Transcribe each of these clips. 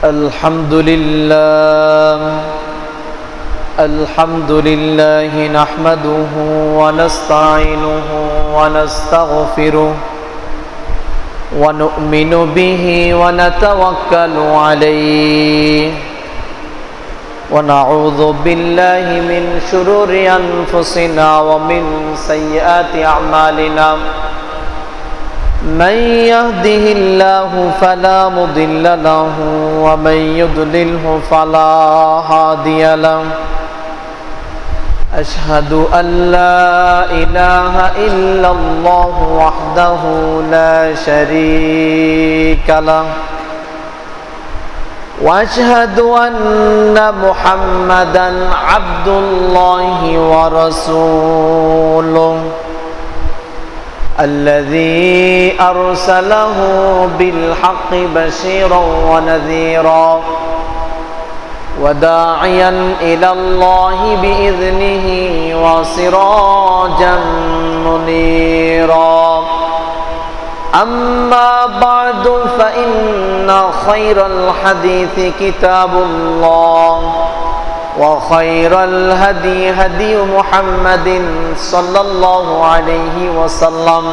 الحمد لله نحمده ونستعينه ونستغفره ونؤمن به ونتوكل عليه ونعوذ بالله من شرور أنفسنا ومن سيئات أعمالنا من يهده الله فلا مضل له ومن يضلله فلا هادي له أشهد أن لا إله إلا الله وحده لا شريك له وأشهد أن محمدا عبد الله ورسوله الذي أرسله بالحق بشيرا ونذيرا وداعيا إلى الله بإذنه وسراجا منيرا أما بعد فإن خير الحديث كتاب الله وخير الهدي هدي محمد صلى الله عليه وسلم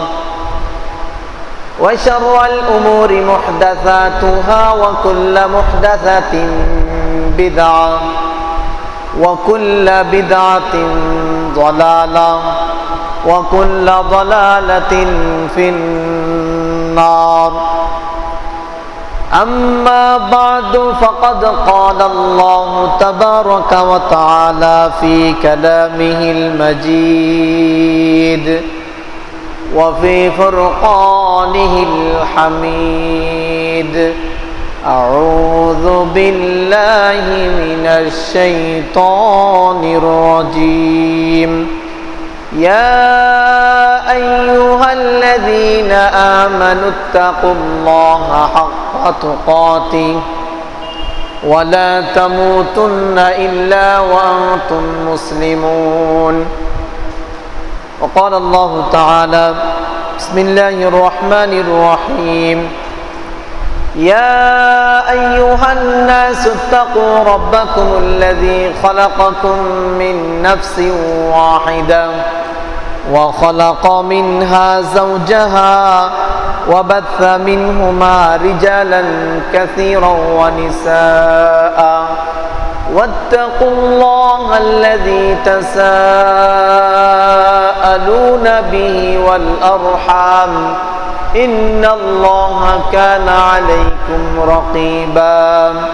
وشر الأمور محدثاتها وكل محدثة بدعة وكل بدعة ضلالة وكل ضلالة في النار أما بعد فقد قال الله تبارك وتعالى في كلامه المجيد وفي فرقانه الحميد أعوذ بالله من الشيطان الرجيم يا أيها الذين آمنوا اتقوا الله حق تقاته ولا تموتن إلا وأنتم مسلمون وقال الله تعالى بسم الله الرحمن الرحيم يا أيها الناس اتقوا ربكم الذي خلقكم من نفس واحدة وخلق منها زوجها وبث منهما رجالا كثيرا ونساء واتقوا الله الذي تساءلون به والأرحام إن الله كان عليكم رقيبا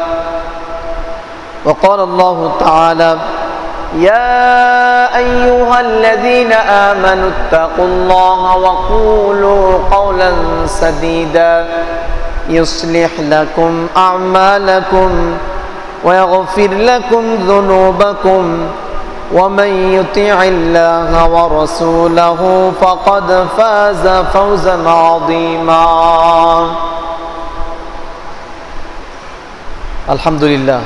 وقال الله تعالى يا أيها الذين آمنوا اتقوا الله وقولوا قولا سديدا يصلح لكم أعمالكم ويغفر لكم ذنوبكم ومن يطع الله ورسوله فقد فاز فوزا عظيما الحمد لله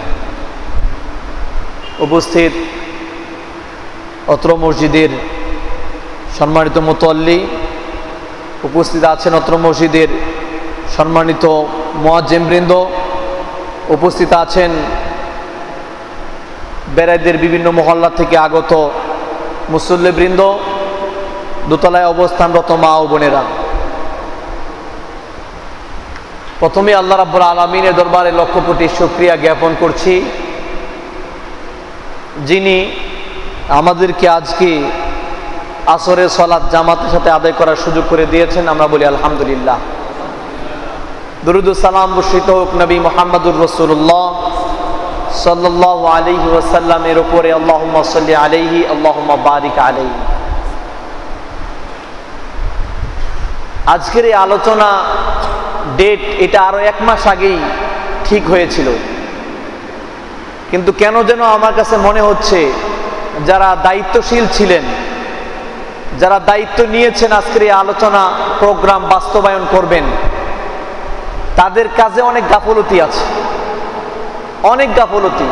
উপস্থিত অত্র মসজিদের সম্মানিত মুতল্লি, উপস্থিত আছেন অত্র মসজিদের সম্মানিত মুয়াজ্জিমবৃন্দ, উপস্থিত আছেন বেড়াইদের বিভিন্ন মহল্লা থেকে আগত মুসল্লিবৃন্দ, দোতলায় অবস্থানরত মা ও বোনেরা। প্রথমে আল্লাহ রাব্বুল আলামিনের দরবারে লক্ষ কোটি শুকরিয়া জ্ঞাপন করছি, যিনি আমাদেরকে আজকে আসরের সালাত জামাতের সাথে আদায় করার সুযোগ করে দিয়েছেন। আমরা বলি আলহামদুলিল্লাহ। দুরুদ ও সালাম বর্ষিত হোক নবী মুহাম্মদুর রাসূলুল্লাহ সাল্লাল্লাহু আলাইহি ওয়াসাল্লামের উপরে। আল্লাহুম্মা সাল্লি আলাইহি আল্লাহুম্মা বারিক আলাইহি। আজকের এই আলোচনা ডেট এটা আরো 1 মাস আগেই ঠিক হয়েছিল, কিন্তু কেন যেন আমার কাছে মনে হচ্ছে যারা দায়িত্বশীল ছিলেন, যারা দায়িত্ব নিয়েছেন আজকের এই আলোচনা প্রোগ্রাম বাস্তবায়ন করবেন, তাদের কাজে অনেক গাফলতি আছে, অনেক গাফলতি।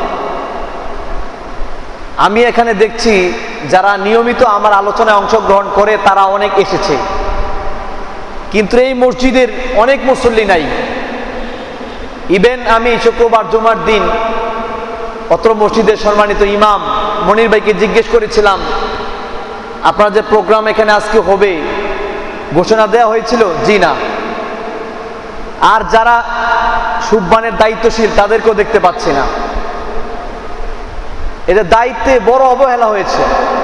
আমি এখানে দেখছি যারা নিয়মিত আমার আলোচনায় অংশগ্রহণ করে তারা অনেক এসেছে, কিন্তু এই মসজিদের অনেক মুসল্লি নাই। ইভেন আমি শুক্রবার জুমার দিন অত্র মসজিদের সম্মানিত ইমাম মনির ভাইকে জিজ্ঞেস করেছিলাম, আপনার যে প্রোগ্রাম এখানে আজকে হবে ঘোষণা দেওয়া হয়েছিল? জি না। আর যারা সুববানের দায়িত্বশীল তাদেরকেও দেখতে পাচ্ছি না। এদের দায়িত্বে বড় অবহেলা হয়েছে,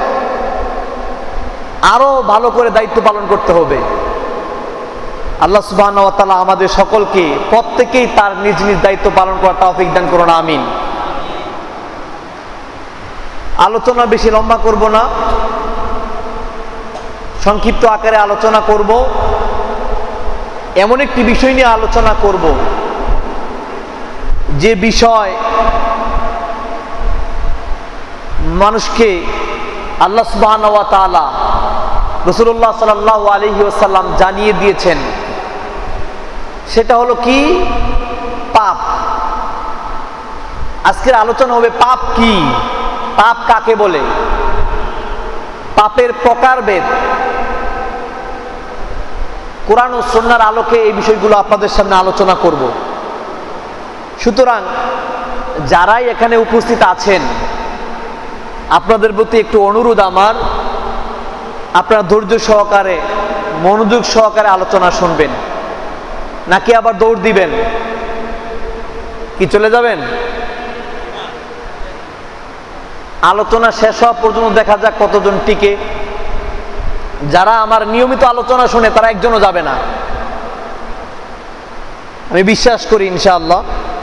আরো ভালো করে দায়িত্ব পালন করতে হবে। আল্লাহ সুবহানাহু ওয়া তাআলা আমাদের সকলকে প্রত্যেকেই তার নিজ নিজ দায়িত্ব পালন করার তৌফিক দান করুন, আমিন। আলোচনা বেশি লম্বা করব না, সংক্ষিপ্ত আকারে আলোচনা করব। এমন একটি বিষয় নিয়ে আলোচনা করব যে বিষয় মানুষকে আল্লাহ সুবহানাহু ওয়া তাআলা রাসূলুল্লাহ সাল্লাল্লাহু আলাইহি ওয়াসাল্লাম জানিয়ে দিয়েছেন। সেটা হলো কি? পাপ। আজকের আলোচনা হবে পাপ কি, পাপ কাকে বলে, পাপের প্রকারভেদ। কোরআন ও সুন্নাহর আলোকে এই বিষয়গুলো আপনাদের সামনে আলোচনা করব। সুতরাং যারাই এখানে উপস্থিত আছেন, আপনাদের প্রতি একটু অনুরোধ আমার, আপনারা ধৈর্য সহকারে মনোযোগ সহকারে আলোচনা শুনবেন, নাকি আবার দৌড় দিবেন? কি চলে যাবেন? আলোচনা শেষ হওয়া পর্যন্ত দেখা যাক কতজন টিকে। যারা আমার নিয়মিত আলোচনা শুনে তারা একজনও যাবে না, আমি বিশ্বাস করি ইনশাআল্লাহ।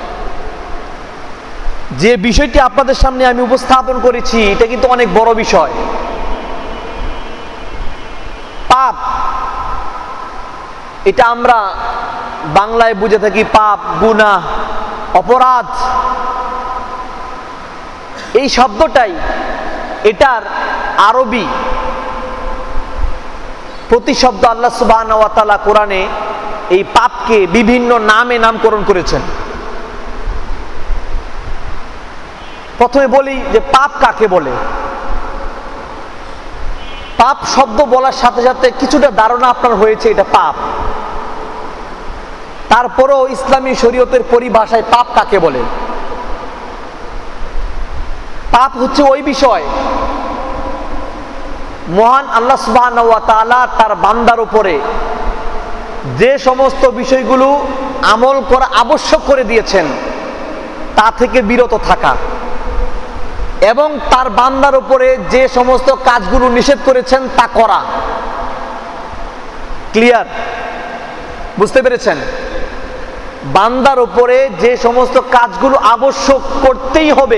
যে বিষয়টি আপনাদের সামনে আমি উপস্থাপন করেছি এটা কিন্তু অনেক বড় বিষয়। পাপ, এটা আমরা বাংলায় বুঝে থাকি পাপ, গুনাহ, অপরাধ। এই শব্দটাই, এটার আরবি প্রতিশব্দ আল্লাহ সুবহানাহু ওয়া তাআলা কোরআনে এই পাপকে বিভিন্ন নামে নামকরণ করেছেন। প্রথমে বলি যে পাপ কাকে বলে। পাপ শব্দ বলার সাথে সাথে কিছুটা ধারণা আপনার হয়েছে এটা পাপ। তারপরেও ইসলামী শরীয়তের পরিভাষায় পাপ কাকে বলে? পাপ হচ্ছে ওই বিষয় মহান আল্লাহ সুবহানাহু ওয়া তাআলা তার বান্দার উপরে যে সমস্ত বিষয়গুলো আমল করা আবশ্যক করে দিয়েছেন তা থেকে বিরত থাকা, এবং তার বান্দার উপরে যে সমস্ত কাজগুলো নিষেধ করেছেন তা করা। ক্লিয়ার? বুঝতে পেরেছেন? বান্দার উপরে যে সমস্ত কাজগুলো আবশ্যক করতেই হবে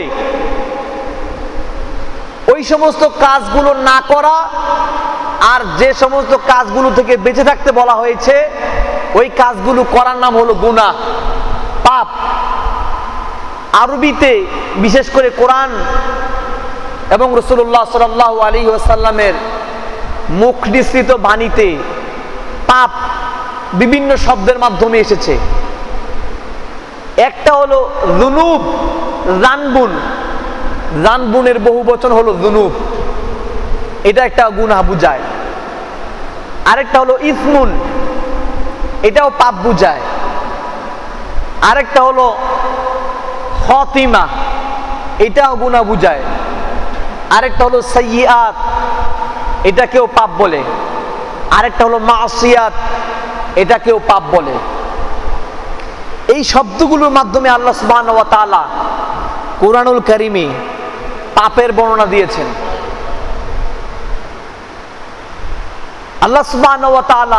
ওই সমস্ত কাজগুলো না করা, আর যে সমস্ত কাজগুলো থেকে বেঁচে থাকতে বলা হয়েছে ওই কাজগুলো করার নাম হলো গুনাহ, পাপ। আরবিতে বিশেষ করে কোরআন এবং রাসূলুল্লাহ সাল্লাল্লাহু আলাইহি ওয়াসাল্লামের মুখ নিঃসৃত বাণীতে পাপ বিভিন্ন শব্দের মাধ্যমে এসেছে। একটা হলো যুনুব, জানবুন। জানবুনের বহু বচন হলো যুনুব, এটা একটা গুনাহ বুঝায়। আরেকটা হলো ইসমুন, এটাও পাপ বুঝায়। আরেকটা হলো খাতিমা, এটাও গুনাহ বুঝায়। আরেকটা হলো সাইয়্যাত, এটাকেও পাপ বলে। আরেকটা হলো মাসিয়াত, এটাকেও পাপ বলে। এই শব্দগুলোর মাধ্যমে আল্লাহ সুবহানাহু ওয়া তাআলা কুরআনুল কারীমে পাপের বর্ণনা দিয়েছেন। আল্লাহ সুবহানাহু ওয়া তাআলা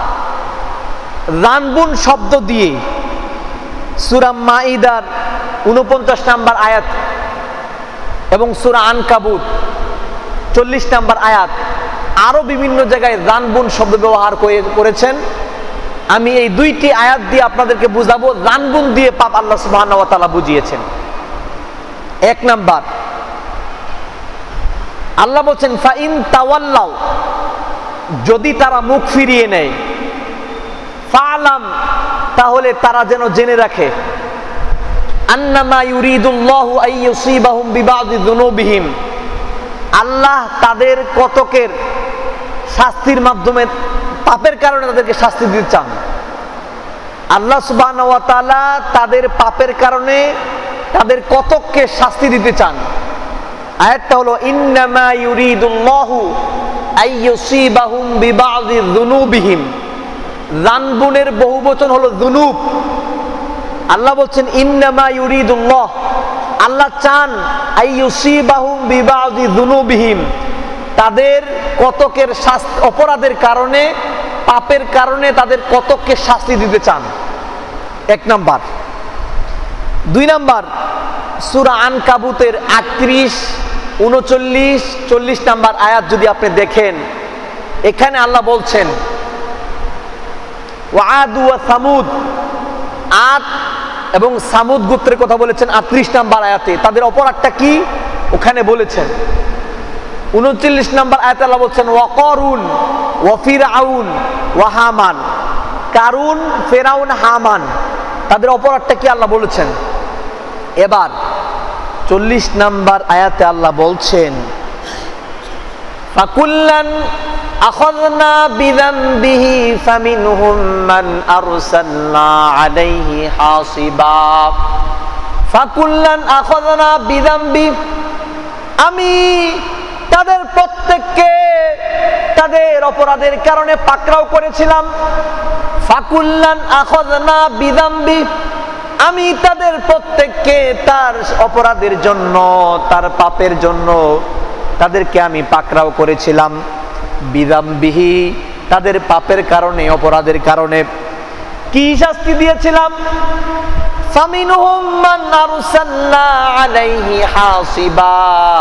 জানবুন শব্দ দিয়ে সূরা মাইদার 49 নম্বর আয়াত এবং সূরা আনকাবুত 40 নম্বর আয়াত, আরো বিভিন্ন জায়গায় জানবুন শব্দ ব্যবহার করেছেন। আমি এই দুইটি আয়াত দিয়ে আপনাদেরকে বুঝাবো জানবুন দিয়ে পাপ আল্লাহ সুবহানাহু ওয়া তাআলা বুঝিয়েছেন। এক নাম্বার, আল্লাহ বলছেন ফাইন তাওয়াল্লাউ, যদি তারা মুখ ফিরিয়ে নেয়, ফালাম, তাহলে তারা যেন জেনে রাখে, আন্নামা ইউরিদুল্লাহু আইয়ুসিবাহুম বিবাদি যুনুবিহিম, আল্লাহ তাদের কতকের শাস্তির মাধ্যমে, পাপের কারণে তাদেরকে শাস্তি দিতে চান। আল্লাহ সুবহানাহু ওয়া তাআলা তাদের পাপের কারণে তাদের কতককে শাস্তি দিতে চান। আয়াতটা হলো ইন্নামা ইউরিদুল্লাহু আইয়ুসিবাহুম বিবাযি যুনুবিহিম। যানবুনের বহুবচন হলো যুনুব। আল্লাহ বলছেন ইন্নামা ইউরিদুল্লাহ, আল্লাহ চান আইয়ুসিবাহুম বিবাযি যুনুবিহিম, তাদের কতকের অপরাধের কারণে, পাপের কারণে তাদের কতককে শাস্তি দিতে চান। এক নাম্বার। দুই নাম্বার, সূরা আনকাবুতের 38, 39, 40 নাম্বার আয়াত যদি আপনি দেখেন, এখানে আল্লাহ বলছেন ওয়াআদ ওয়া সামুদ, আদ এবং সামুদ গোত্রের কথা বলেছেন 38 নাম্বার আয়াতে। তাদের অপরাধটা কি ওখানে বলেছেন। 39 নাম্বার আয়াতে আল্লাহ বলছেন ওয়া কারুন ওয়া ফিরআউন ওয়া হামান। কারুন, ফেরাউন, হামান, তাদের অপরাধটা কি আল্লাহ বলেছেন। এবার 40 নাম্বার আয়াতে আল্লাহ বলছেন ফাকুল্লান আখাযনা বিযামবিহি ফামিনহুম মান আরসালনা আলাইহি হাসিবা। ফাকুল্লান আখাযনা বিযামবি, আমি তাদের প্রত্যেককে তাদের অপরাধের কারণে পাকড়াও করেছিলাম। ফাকুল্লান আখাযনা বিযামবি, আমি তাদের প্রত্যেককে তার অপরাধের জন্য, তার পাপের জন্য তাদেরকে আমি পাকড়াও করেছিলাম। বিযামবিহি, তাদের পাপের কারণে, অপরাধের কারণে। কি শাস্তি দিয়েছিলাম? ফামিনহুম মান আরসালনা আলাইহি হাসিবা,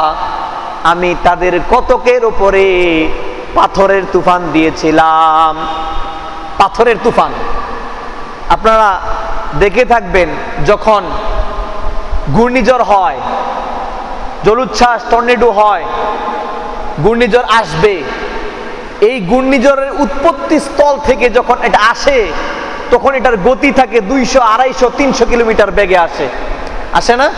আমি তাদের কতকের উপরে পাথরের তুফান দিয়েছিলাম। পাথরের তুফান আপনারা দেখে থাকবেন, যখন ঘূর্ণিঝড় হয়, জলোচ্ছ্বাস, টর্নেডো হয়, ঘূর্ণিঝড় আসবে, এই ঘূর্ণিঝড়ের উৎপত্তি স্থল থেকে যখন এটা আসে, তখন এটার গতি থাকে 200, 250, 300 কিলোমিটার বেগে আসে। আসে না?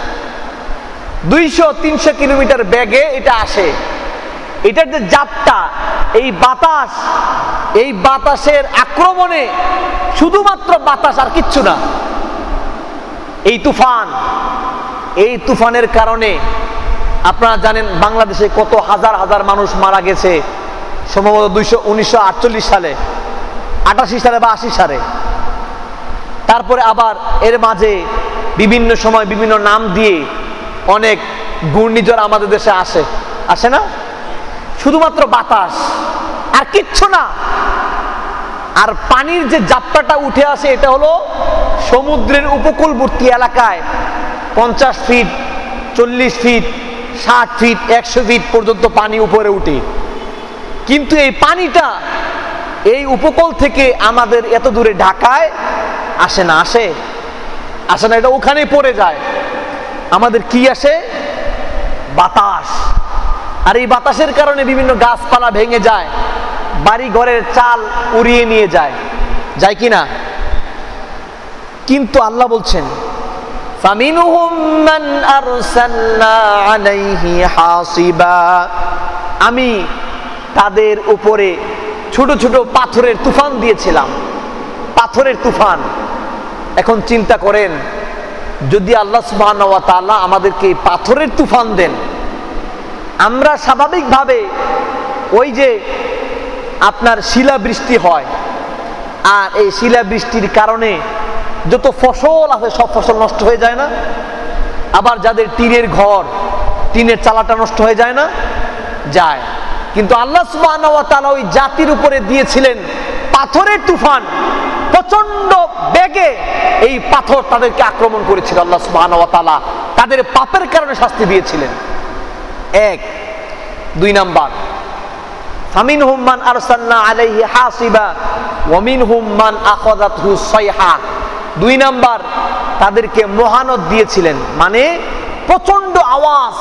200, 300 কিলোমিটার বেগে এটা আসে। এটার যে জাপটা, এই বাতাস, এই বাতাসের আক্রমণে, শুধুমাত্র বাতাস আর কিচ্ছু না, এই তুফান, এই তুফানের কারণে আপনারা জানেন বাংলাদেশে কত হাজার হাজার মানুষ মারা গেছে, সম্ভবত 1948 সালে, 88 সালে বা 80 সালে। তারপরে আবার এর মাঝে বিভিন্ন সময় বিভিন্ন নাম দিয়ে অনেক ঘূর্ণিঝড় আমাদের দেশে আসে। আসে না? শুধুমাত্র বাতাস আর কিচ্ছু না। আর পানির যে জাপটাটা উঠে আসে, এটা হলো সমুদ্রের উপকূলবর্তী এলাকায় 50 ফিট, 40 ফিট, 60 ফিট, 100 ফিট পর্যন্ত পানি উপরে উঠে। কিন্তু এই পানিটা এই উপকূল থেকে আমাদের এত দূরে ঢাকায় আসে না। আসে? আসে না, এটা ওখানেই পড়ে যায়। আমাদের কি আসে? বাতাস। আর এই বাতাসের কারণে বিভিন্ন গাছপালা ভেঙে যায়, বাড়ি ঘরের চাল উড়িয়ে নিয়ে যায়, যায় কি না? কিন্তু আল্লাহ বলছেন ফামিনহুম মান আরসালনা আলাইহি হাসিবা, আমি তাদের উপরে ছোট ছোট পাথরের তুফান দিয়েছিলাম। পাথরের তুফান। এখন চিন্তা করেন, যদি আল্লাহ সুবহানাহু ওয়া তাআলা আমাদেরকে পাথরের তুফান দেন, আমরা স্বাভাবিকভাবে ওই যে আপনার শিলাবৃষ্টি হয়, আর এই শিলাবৃষ্টির কারণে যত ফসল আছে সব ফসল নষ্ট হয়ে যায় না? আবার যাদের টিনের ঘর, টিনের চালাটা নষ্ট হয়ে যায় না? যায়। কিন্তু আল্লাহ সুবহানাহু ওয়া তাআলা ওই জাতির উপরে দিয়েছিলেন পাথরের তুফান। প্রচন্ড বেগে এই পাথর তাদেরকে আক্রমণ করেছিল। আল্লাহ সুবহানাহু ওয়া তাআলা তাদের পাপের কারণে শাস্তি দিয়েছিলেন। এক। দুই নাম্বার, ফামিনহুম মান আরসালনা আলাইহি হাসিবা ওয়া মিনহুম মান আখাযাতহু সাইহা। দুই নাম্বার, তাদেরকে মহানত দিয়েছিলেন, মানে প্রচন্ড আওয়াজ,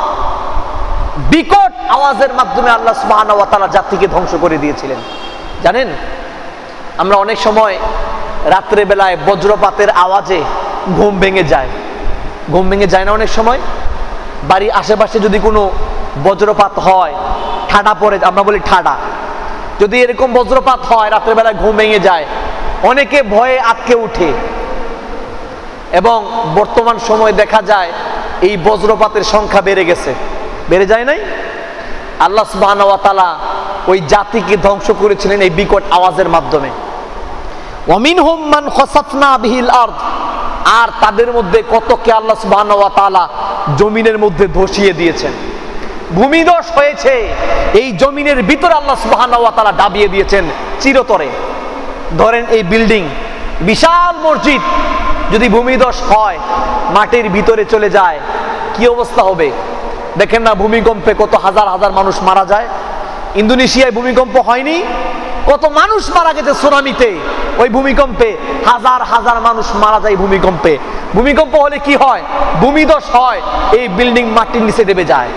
বিকট আওয়াজের মাধ্যমে আল্লাহ সুবহানাহু ওয়া তাআলা জাতিকে ধ্বংস করে দিয়েছিলেন। জানেন, আমরা অনেক সময় রাত্রে বেলায় বজ্রপাতের আওয়াজে ঘুম ভেঙে যায়। ঘুম ভেঙে যায় না অনেক সময়? বাড়ির আশেপাশে যদি কোনো বজ্রপাত হয়, ঠাডা পড়ে, আমরা বলি ঠাডা, যদি এরকম বজ্রপাত হয় রাত্রে বেলায় ঘুম ভেঙে যায়। অনেকে ভয়ে আটকে উঠে। এবং বর্তমান সময়ে দেখা যায় এই বজ্রপাতের সংখ্যা বেড়ে গেছে, বেড়ে যায় নাই? আল্লাহ সুবহানাহু ওয়া তাআলা ওই জাতিকে ধ্বংস করেছিলেন এই বিকট আওয়াজের মাধ্যমে। ওয়ামিনহুম মান খাসাফনা বিহিল আরদ, আর তাদের মধ্যে কতকে আল্লাহ সুবহানাহু ওয়া তাআলা জমিনের মধ্যে ধসিয়ে দিয়েছেন। ভূমিধস হয়েছে, এই জমিনের ভিতরে আল্লাহ সুবহানাহু ওয়া তাআলা ডাবিয়ে দিয়েছেন চিরতরে। ধরেন এই বিল্ডিং, বিশাল মসজিদ, যদি ভূমিধস হয়, মাটির ভিতরে চলে যায়, কি অবস্থা হবে? দেখেন না ভূমিকম্পে কত হাজার হাজার মানুষ মারা যায়। ইন্দোনেশিয়ায় ভূমিকম্প হয়নি? কত মানুষ মারা গেছে সুনামিতে, ওই ভূমিকম্পে হাজার হাজার মানুষ মারা যায় ভূমিকম্পে। ভূমিকম্প হলে কি হয়? ভূমিধস হয়, এই বিল্ডিং মাটির নিচে দেবে যায়।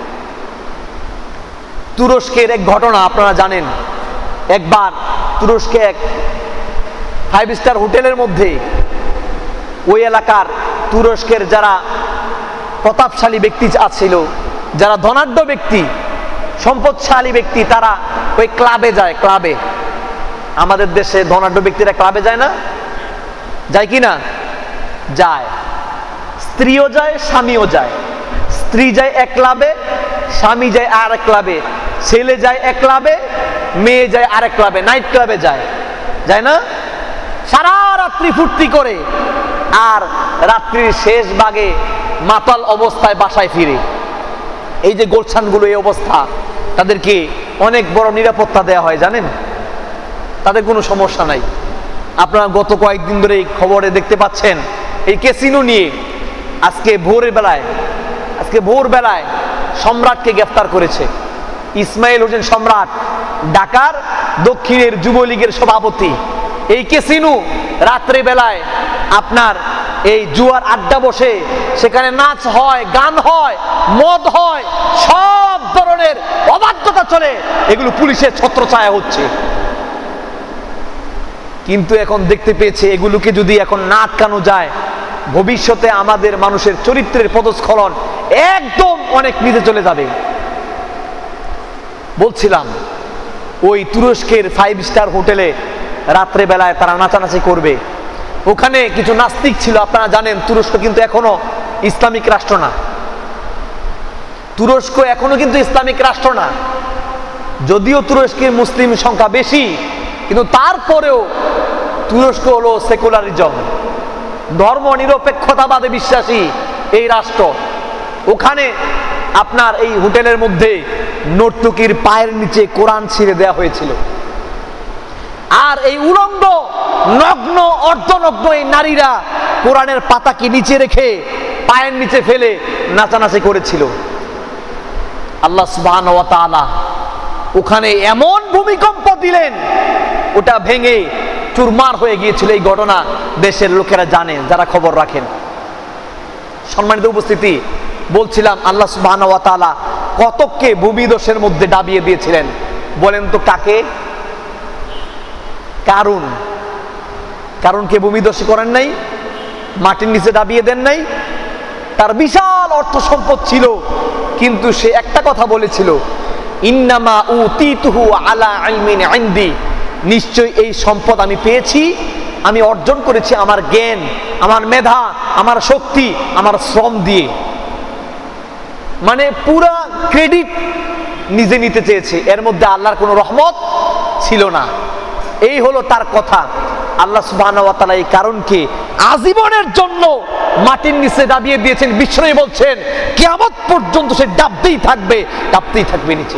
তুরস্কের এক ঘটনা আপনারা জানেন, একবার তুরস্কে এক 5 স্টার হোটেলের মধ্যে ওই এলাকার তুরস্কের যারা প্রতাপশালী ব্যক্তি ছিল, যারা ধনাঢ্য ব্যক্তি, সম্পদশালী ব্যক্তি, তারা ওই ক্লাবে যায়। ক্লাবে, আমাদের দেশে ধনাঢ্য ব্যক্তিরা ক্লাবে যায় না? যায় কি না? যায়। স্ত্রীও যায়, স্বামীও যায়। স্ত্রী যায় এক ক্লাবে, স্বামী যায় আর এক ক্লাবে, ছেলে যায় এক ক্লাবে, মেয়ে যায় আরেক ক্লাবে, নাইট ক্লাবে যায়। যায় না? সারা রাত্রি ফুর্তি করে আর রাত্রির শেষ ভাগে মাতাল অবস্থায় বাসায় ফিরে। এই যে গোলশানগুলো এই অবস্থা, তাদেরকে অনেক বড় নিরাপত্তা দেওয়া হয় জানেন, তাদের কোনো সমস্যা নাই। আপনারা গত কয়েকদিন ধরে এই খবরে দেখতে পাচ্ছেন এই ক্যাসিনো নিয়ে আজকে ভোরবেলায় সম্রাটকে গ্রেফতার করেছে। ইসমাইল হোসেন সম্রাট, ঢাকার দক্ষিণের যুবলীগের সভাপতি। এই ক্যাসিনো রাত্রে বেলায় আপনার এই জুয়ার আড্ডা বসে, সেখানে নাচ হয়, গান হয়, মদ হয়, সব ধরনের অবাধ্যতা চলে, এগুলো পুলিশের ছত্রছায়া হচ্ছে। কিন্তু এখন দেখতে পেয়েছে এগুলোকে যদি এখন না আটকানো যায়, ভবিষ্যতে আমাদের মানুষের চরিত্রের পদস্খলন একদম অনেক নিচে চলে যাবে। বলছিলাম ওই তুরস্কের 5 স্টার হোটেলে রাত্রে বেলায় তারা নাচানাচি করবে। ওখানে কিছু নাস্তিক ছিল। আপনারা জানেন তুরস্ক কিন্তু এখনো ইসলামিক রাষ্ট্র না। তুরস্ক এখনো কিন্তু ইসলামিক রাষ্ট্র না, যদিও তুরস্কের মুসলিম সংখ্যা বেশি, কিন্তু তারপরেও তুরস্ক হলো সেকুলারিজম, ধর্ম নিরপেক্ষতাবাদে বিশ্বাসী এই রাষ্ট্র। ওখানে আপনার এই হোটেলের মধ্যে নর্তকীর পায়ের নিচে কোরআন ছিঁড়ে দেওয়া হয়েছিল, আর এই উলঙ্গ নগ্ন অর্ধনগ্ন এই নারীরা কোরআনের পাতাকে নিচে রেখে পায়ের নিচে ফেলে নাচানাচি করেছিল। আল্লাহ সুবহানাহু ওয়া তাআলা ওখানে এমন ভূমিকম্প দিলেন, ওটা ভেঙে চুরমার হয়ে গিয়েছিল। এই ঘটনা দেশের লোকেরা জানেন, যারা খবর রাখেন। সম্মানিত উপস্থিতি, বলছিলাম আল্লাহ সুবহানাহু ওয়া তাআলা কতককে ভূমিধসের মধ্যে ডাবিয়ে দিয়েছিলেন। বলেন তো কাকে? কারুনকে ভূমিধস করেন নাই, মাটির নিচে ডাবিয়ে দেন নাই। তার বিশাল অর্থ সম্পদ ছিল, কিন্তু সে একটা কথা বলেছিল, ইন্নামা উতিতুহু আলা ইলমিন ইনদি, নিশ্চয় এই সম্পদ আমি পেয়েছি, আমি অর্জন করেছি আমার জ্ঞান, আমার মেধা, আমার শক্তি, আমার শ্রম দিয়ে। মানে পুরা ক্রেডিট নিজে নিতে চেয়েছে, এর মধ্যে আল্লাহর কোনো রহমত ছিল না। এই হলো তার কথা। আল্লাহ সুবহানাহু ওয়া তাআলা এই কারণকে আজীবনের জন্য মাটির নিচে ডাবিয়ে দিয়েছেন। বিশ্বনবী বলছেন কিয়ামত পর্যন্ত সে ডাবতেই থাকবে নিচে।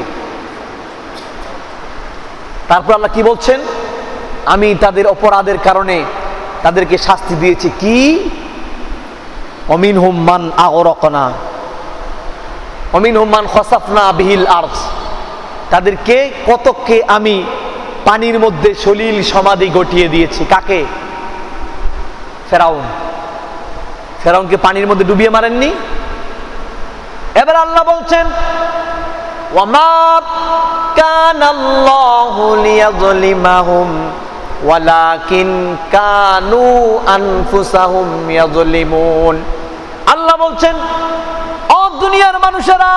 তারপর আল্লাহ কি বলছেন? আমি তাদের অপরাধের কারণে তাদেরকে শাস্তি দিয়েছি। কি? ওমিনহুম মান আগরাকনা ওমিনহুম মান খাসাফনা বিহিল আরদ, তাদেরকে কতককে আমি পানির মধ্যে সলিল সমাধি ঘটিয়ে দিয়েছি। কাকে? ফেরাউনকে পানির মধ্যে ডুবিয়ে মারেননি? এবার আল্লাহ বলছেন ওয়ামা কানাল্লাহু লিয়াযলিমাহুম ওয়ালাকিন কানু আনফুসাহুম ইয়াযলিমুন। আল্লাহ বলছেন, ও দুনিয়ার মানুষেরা,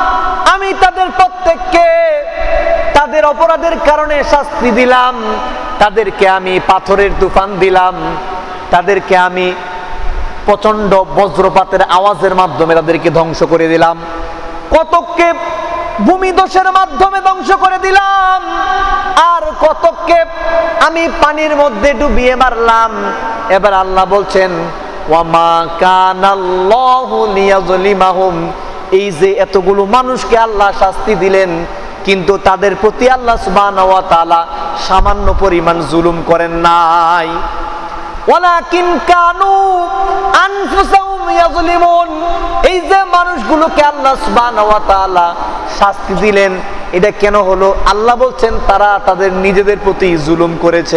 আমি তাদের প্রত্যেককে তাদের অপরাধের কারণে শাস্তি দিলাম, তাদেরকে আমি পাথরের তুফান দিলাম, তাদেরকে আমি প্রচন্ড বজ্রপাতের আওয়াজের মাধ্যমে তাদেরকে ধ্বংস করে দিলাম, কতককে ভূমিধসের মাধ্যমে ধ্বংস করে দিলাম, আর কতককে আমি পানির মধ্যে ডুবিয়ে মারলাম। এবার আল্লাহ বলছেন ওয়ামা কানাল্লাহু লিয়াযলিমাহুম, এই যে এতগুলো মানুষকে আল্লাহ শাস্তি দিলেন, কিন্তু তাদের প্রতি আল্লাহ সুবহানাহু ওয়া তাআলা সামান্য পরিমাণ জুলুম করেন নাই। ওয়ালাকিন কানু আনফুসাহুম ইয়াযলিমুন, এই যে মানুষগুলোকে আল্লাহ সুবহানাহু ওয়া তাআলা শাস্তি দিলেন, এটা কেন হলো? আল্লাহ বলছেন তারা তাদের নিজেদের প্রতি জুলুম করেছে।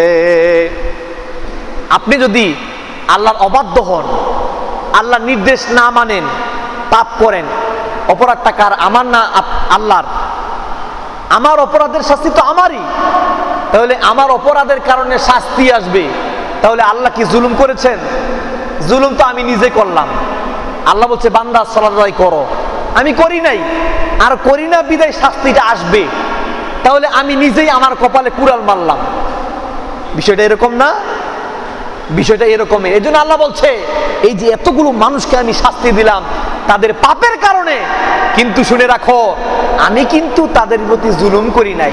আপনি যদি আল্লাহর অবাধ্য হন, আল্লাহর নির্দেশ না মানেন, পাপ করেন, অপরাধটা কার? আমার না আল্লাহর? আমার অপরাধের শাস্তি তো আমারই, তাহলে আমার অপরাধের কারণে শাস্তি আসবে, তাহলে আল্লাহ কি জুলুম করেছেন? জুলুম তো আমি নিজে করলাম। আল্লাহ বলছে বান্দা সালাত আদায় করো, আমি করি নাই, আর করি না বিদায় শাস্তিটা আসবে, তাহলে আমি নিজেই আমার কপালে কুড়াল মারলাম। বিষয়টা এরকম না? বিষয়টা এরকমই। এই জন্য আল্লাহ বলছে এই যে এতগুলো মানুষকে আমি শাস্তি দিলাম তাদের পাপের কারণে, কিন্তু শুনে রাখো আমি কিন্তু তাদের প্রতি জুলুম করি নাই।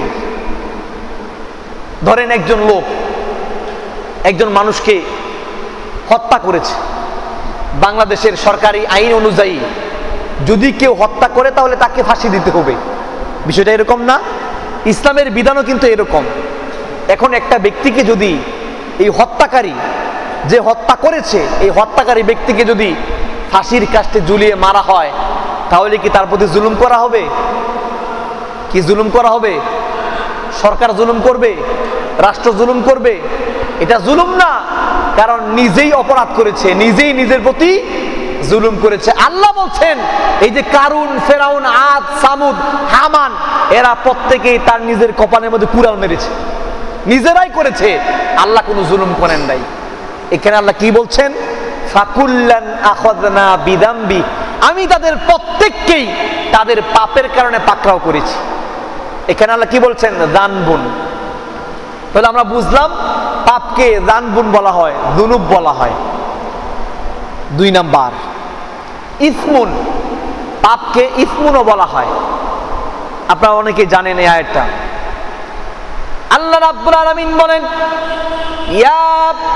ধরেন একজন লোক একজন মানুষকে হত্যা করেছে, বাংলাদেশের সরকারি আইন অনুযায়ী যদি কেউ হত্যা করে তাহলে তাকে ফাঁসি দিতে হবে। বিষয়টা এরকম না? ইসলামের বিধানও কিন্তু এরকম। এখন একটা ব্যক্তিকে যদি এই হত্যাকারী যে হত্যা করেছে, এই হত্যাকারী ব্যক্তিকে যদি ফাঁসির কাস্টে ঝুলিয়ে মারা হয়, তাহলে কি তার প্রতি জুলুম করা হবে? কি জুলুম করা হবে? সরকার জুলুম করবে? রাষ্ট্র জুলুম করবে? এটা জুলুম না, কারণ নিজেই অপরাধ করেছে, নিজেই নিজের প্রতি জুলুম করেছে। আল্লাহ বলছেন এই যে কারুন, ফেরাউন, আদ, সামুদ, হামান, এরা প্রত্যেকেই তার নিজের কপালের মধ্যে কুড়াল মেরেছে, নিজেরাই করেছে, আল্লাহ কোনো জুলুম করেন নাই। এখানে আল্লাহ কি বলছেন? ফাকুল্লান আখাযনা বিযামবি, আমি তাদের প্রত্যেককেই তাদের পাপের কারণে পাকড়াও করেছি। এখানে আল্লাহ কি বলছেন? যানবুন। তাহলে আমরা বুঝলাম পাপকে যানবুন বলা হয়, যুনুব বলা হয়। 2 নাম্বার ইসমুন, পাপকে ইসমুনও বলা হয়। আপনারা অনেকে জানেন এই আয়াতটা। আল্লাহ রাব্বুল আলামিন বলেন ইয়া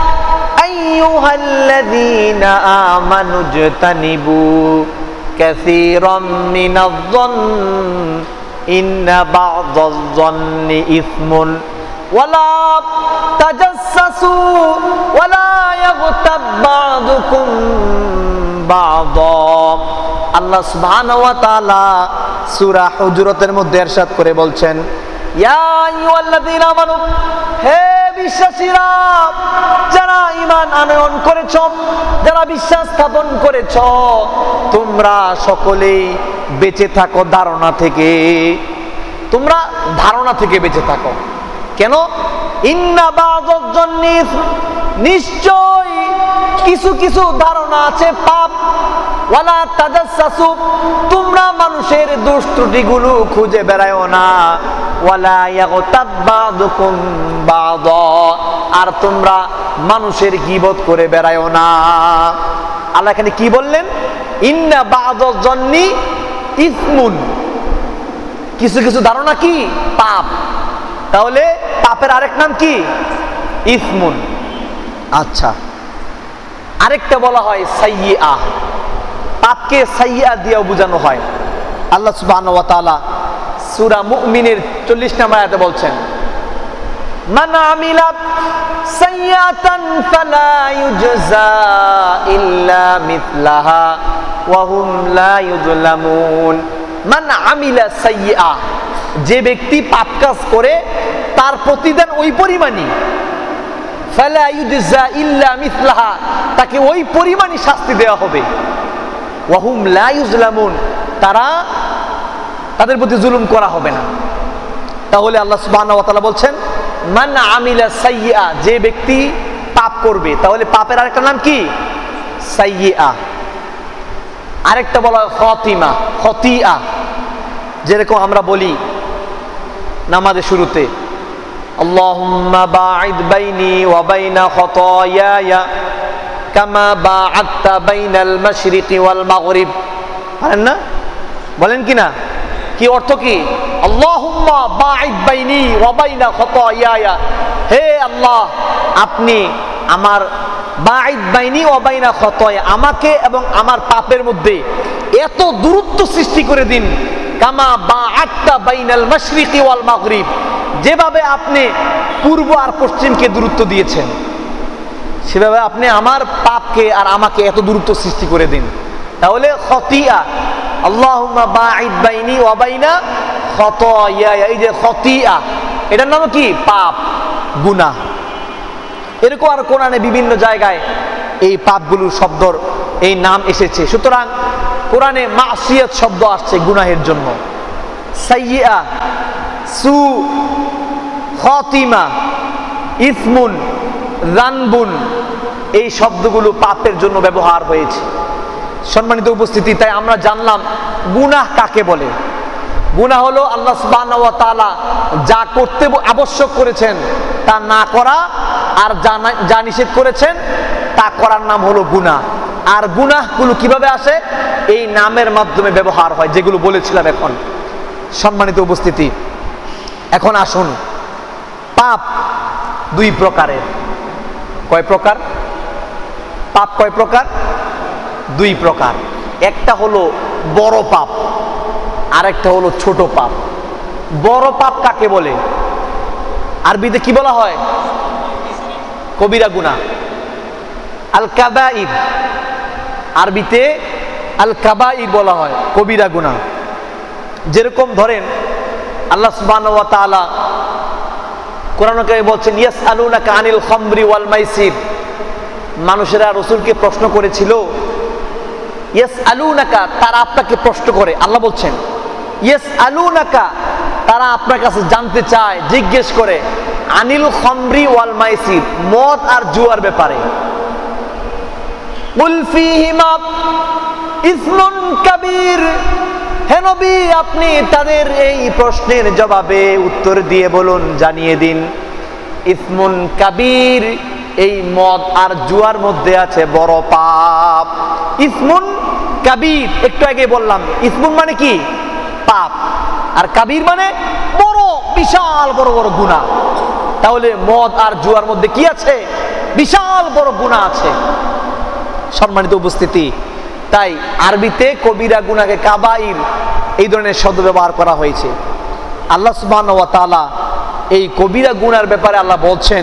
আইয়ুহাল্লাযীনা আমানু জতানিবু কাসীরাম মিনায-যন্ন ইন্না বা'দায-যন্নি ইসমুন ওয়ালা তাজাসসু ওয়ালা ইয়াগতাব বা'দুকুম বা'দা। আল্লাহ সুবহানাহু ওয়া তাআলা সূরা হুজুরাতের মধ্যে ইরশাদ করে বলছেন ইয়া আইয়ুহাল্লাযীনা আমানু, হে বিশ্বাসীরা, যারা ঈমান আনয়ন করেছো, যারা বিশ্বাস স্থাপন করেছো, তোমরা সকলেই বেঁচে থাকো ধারণা থেকে। তোমরা ধারণা থেকে বেঁচে থাকো। কেন? ইন্না বা'দায-যন্নি, নিশ্চয় কিছু কিছু ধারণা আছে পাপ। ওয়ালা তাজাসসু, তোমরা মানুষের দোষ ত্রুটিগুলো খুঁজে বেড়ায়ও না। ওয়ালা ইয়াগতাব বা'দুকুম বা'দা, আর তোমরা মানুষের গীবত করে বেড়ায়ও না। আল্লাহ এখানে কি বললেন? ইন্না বা'দায-যন্নি ইসমুন, কিছু কিছু ধারণা কি? পাপ। তাহলে পাপের আরেক নাম কি? ইসমুন। আচ্ছা, আরেকটা বলা হয় সাইয়্যা। পাপকে সাইয়্যা দিয়েও বোঝানো হয়। আল্লাহ সুবহানাহু ওয়া তাআলা সূরা মুমিনের 40 নম্বর আয়াতে বলছেন মান আমিলা সাইয়্যাতান ফালা ইউজজা ইল্লা মিথলাহা ওয়া হুম লা ইউযলামুন। মান আমিলা সাইয়্যা, যে ব্যক্তি পাপ কাজ করে তার প্রতিদান ওই পরিমাণই। ফালা ইউজজা ইল্লা মিথলাহা, তাকে ওই পরিমাণই শাস্তি দেওয়া হবে। ওয়া হুম লা ইউযলামুন, তাদের প্রতি জুলুম করা হবে না। তাহলে আল্লাহ সুবহানাহু ওয়া তাআলা বলছেন মান আমিলা সাইয়্যা, যে ব্যক্তি পাপ করবে, তাহলে পাপের আরেকটা নাম কি? সাইয়্যা। আরেকটা বলা হয় খাতিমা, খতিয়া। যেরকম আমরা বলি নামাজের শুরুতে আল্লাহুম্মা বাঈদ বাইনি ওয়া বাইনা খাতায়ায়া কামা বাআদতা বাইনাল মাশরিকি ওয়াল মাগরিব। পারেন না? বলেন কি না? কি অর্থ কি? আল্লাহুম্মা বাঈদ বাইনি ওয়া বাইনা খাতায়ায়া, হে আল্লাহ আপনি আমার বাঈদ বাইনি ওয়া বাইনা খাতায়া, আমাকে এবং আমার পাপের মধ্যে এত দূরত্ব সৃষ্টি করে দিন, কামা বাআদতা বাইনাল মাশরিকি ওয়াল মাগরিব, যেভাবে আপনি পূর্ব আর পশ্চিমকে দূরত্ব দিয়েছেন সেভাবে আপনি আমার পাপকে আর আমাকে এত দূরত্ব সৃষ্টি করে দিন। তাহলে খতিয়া, আল্লাহুম্মা বাঈদ বাইনি ওয়া বাইনা খাতায়া, এই যে খতিয়া এটার নাম কি? পাপ, গুনাহ। এরকম আর কোরআনে বিভিন্ন জায়গায় এই পাপগুলোর শব্দর এই নাম এসেছে। সুতরাং কোরআনে মাসিয়াত শব্দ আসছে গুনাহের জন্য। সাইয়্যা, সু, খাতিমা, ইসমুন, যানবুন, এই শব্দগুলো পাপের জন্য ব্যবহার হয়েছে। সম্মানিত উপস্থিতি, তাই আমরা জানলাম গুনাহ কাকে বলে। গুনাহ হলো আল্লাহ সুবহানাহু ওয়া তাআলা যা করতে আবশ্যক করেছেন তা না করা, আর যা নিষেধ করেছেন তা করার নাম হলো গুনাহ। আর গুনাহগুলো কিভাবে আসে? এই নামের মাধ্যমে ব্যবহার হয়, যেগুলো বলেছিলাম। এখন সম্মানিত উপস্থিতি, এখন আসুন, পাপ দুই প্রকারের। কয় প্রকার? পাপ কয় প্রকার? দুই প্রকার। একটা হলো বড় পাপ, আরেকটা হলো ছোট পাপ। বড় পাপ কাকে বলে? আরবিতে কি বলা হয়? কবিরা গুনাহ, আল কাবাইর। আরবিতে আল কাবাইর বলা হয়, কবিরা গুনাহ। যেরকম ধরেন আল্লাহ সুবহানাহু ওয়া তাআলা কোরআন কারিমে বলছেন, ইয়াসআলুনাকা আনিল খামরি ওয়াল মাইসির। মানুষেরা রাসূলকে প্রশ্ন করেছিল, ইয়াসআলুনাকা, তারা আপনাকে প্রশ্ন করে। আল্লাহ বলছেন ইয়াসআলুনাকা, তারা আপনার কাছে জানতে চায়, জিজ্ঞেস করে, আনিল খামরি ওয়াল মাইসির, মদ আর জুয়ার ব্যাপারে। কুল ফীহিমা ইসমুন কাবীর, হে নবী আপনি তাদের এই প্রশ্নের জবাবে উত্তর দিয়ে বলুন, জানিয়ে দিন, ইসমুন কাবীর, এই মদ আর জুয়ার মধ্যে আছে বড় পাপ। ইসমুন কাবীর, একটু আগে বললাম, ইসমুন মানে কি? পাপ, আর কাবীর মানে বড়, বিশাল বড় বড় গুনাহ। তাহলে মদ আর জুয়ার মধ্যে কি আছে? বিশাল বড় গুনাহ আছে। সম্মানিত উপস্থিতি, তাই আরবিতে কবিরা গুনাহকে কাবাইর এই ধরনের শব্দ ব্যবহার করা হয়েছে। আল্লাহ সুবহানাহু ওয়া তাআলা এই কবিরা গুনার ব্যাপারে আল্লাহ বলছেন,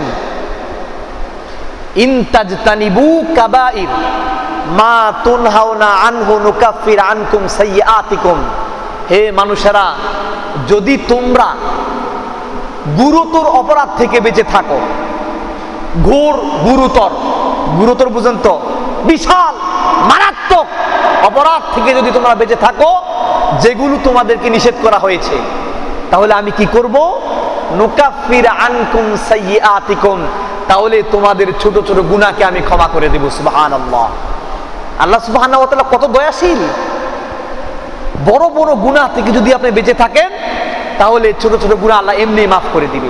ইন তাজতানিবু কাবাইর মা তুনহাউনা আনহু নুকাফির আনকুম সাইয়্যাতিকুম। হে মানুষেরা, যদি তোমরা গুরুতর অপরাধ থেকে বেঁচে থাকো, ঘোর গুরুতর, গুরুতর বুঝেন তো, বিশাল মারাত্মক অপরাধ থেকে যদি তোমরা বেঁচে থাকো, যেগুলো তোমাদেরকে নিষেধ করা হয়েছে, তাহলে আমি কি করব? নুকাফির আনকুম সাইয়্যাতিকুম, তাহলে তোমাদের ছোট ছোট গুনাহকে আমি ক্ষমা করে দেব। সুবহানাল্লাহ। আল্লাহ সুবহানাহু ওয়া তাআলা কত দয়াশীল। বড় বড় গুনাহ থেকে যদি আপনি বেঁচে থাকেন, তাহলে ছোট ছোট গুনাহ আল্লাহ এমনি মাফ করে দিবে।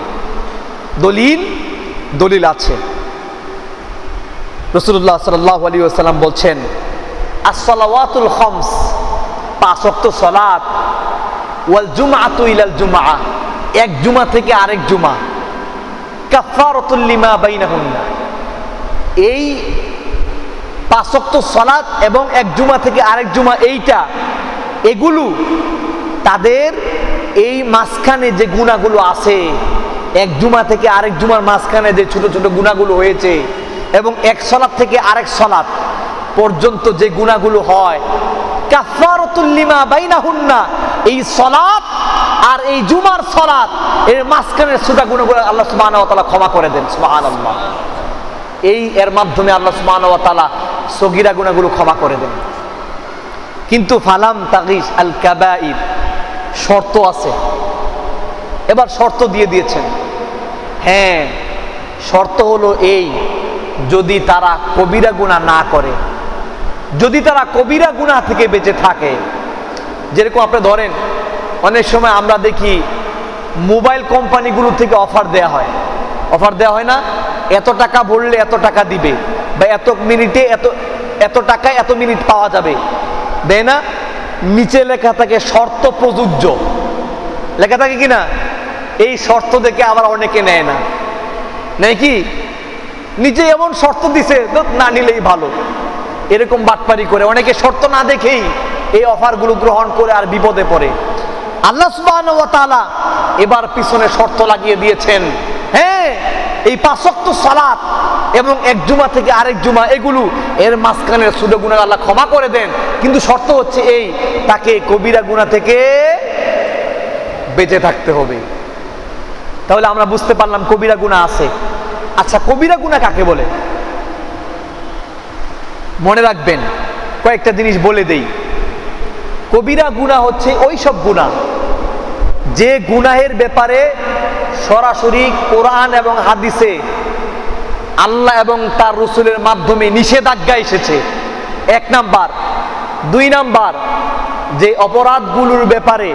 দলিল আছে। রাসূলুল্লাহ সাল্লাল্লাহু আলাইহি ওয়াসাল্লাম বলছেন, as-সালাওয়াতুল খামস, পাঁচ ওয়াক্ত সালাত, ওয়াল জুমআতু ইলাল জুমআহ, এক জুমা থেকে আরেক জুমা, কাফারাতুল লিমা বাইনাহুন্না, এই পাঁচ ওয়াক্ত সালাত এবং এক জুমা থেকে আরেক জুমা, এগুলো তাদের এই মাঝখানে যে গুনাহগুলো আছে, এক জুমা থেকে আরেক জুমার মাঝখানে যে ছোট ছোট গুনাহগুলো হয়েছে, এবং এক সালাত থেকে আরেক সালাত পর্যন্ত যে গুনাহগুলো হয়, কাফারাতুল লিমা বাইনাহুন্না, এই সালাত আর এই জুমার সালাত এর মাঝখানের ছোট গুনাহগুলো আল্লাহ সুবহানাহু ওয়া তাআলা ক্ষমা করে দেন। সুবহানাল্লাহ। এর মাধ্যমে আল্লাহ সুবহানাহু ওয়া তাআলা সগীরা গুনাহগুলো ক্ষমা করে দেন। কিন্তু ফালাম তাগিস আল কাবাইর, শর্ত আছে। এবার শর্ত দিয়ে দিয়েছেন। হ্যাঁ, শর্ত হলো এই, যদি তারা কবিরা গুনাহ না করে, যদি তারা কবিরা গুনাহ থেকে বেঁচে থাকে। যেরকম আপনি ধরেন, অনেক সময় আমরা দেখি মোবাইল কোম্পানিগুলো থেকে অফার দেয়া হয় না, এত টাকা ভরলে এত টাকা দিবে, বা এত মিনিটে এত টাকায় এত মিনিট পাওয়া যাবে, দেয় না? নিচে লেখা থাকে শর্ত প্রযোজ্য, লেখা থাকে কিনা? এই শর্ত দেখে আবার অনেকে নেয় না, নেয় কি? নিচে এমন শর্ত দিছে না নিলেই ভালো, এরকম বাটপারি করে অনেকে শর্ত না দেখেই এই অফারগুলো গ্রহণ করে আর বিপদে পড়ে। আল্লাহ সুবহানাহু ওয়া তাআলা এবার পিছনে শর্ত লাগিয়ে দিয়েছেন, হ্যাঁ এই 5 ওয়াক্ত সালাত এবং এক জুমা থেকে আরেক জুমা এগুলো এর মাঝখানের ছোট গুনাহ আল্লাহ ক্ষমা করে দেন, কিন্তু শর্ত হচ্ছে এই, তাকে কবিরা গুনাহ থেকে বেঁচে থাকতে হবে। তাহলে আমরা বুঝতে পারলাম কবিরা গুনাহ আছে। আচ্ছা, কবিরা গুনাহ কাকে বলে? মনে রাখবেন, কয়েকটা জিনিস বলে দেই। কবিরা গুনাহ হচ্ছে ওই সব গুনাহ যে গুনাহের ব্যাপারে সরাসরি কোরআন এবং হাদিসে আল্লাহ এবং তার রাসূলের মাধ্যমে নিষেধাজ্ঞা এসেছে, 1 নাম্বার। 2 নাম্বার, যে অপরাধগুলোর ব্যাপারে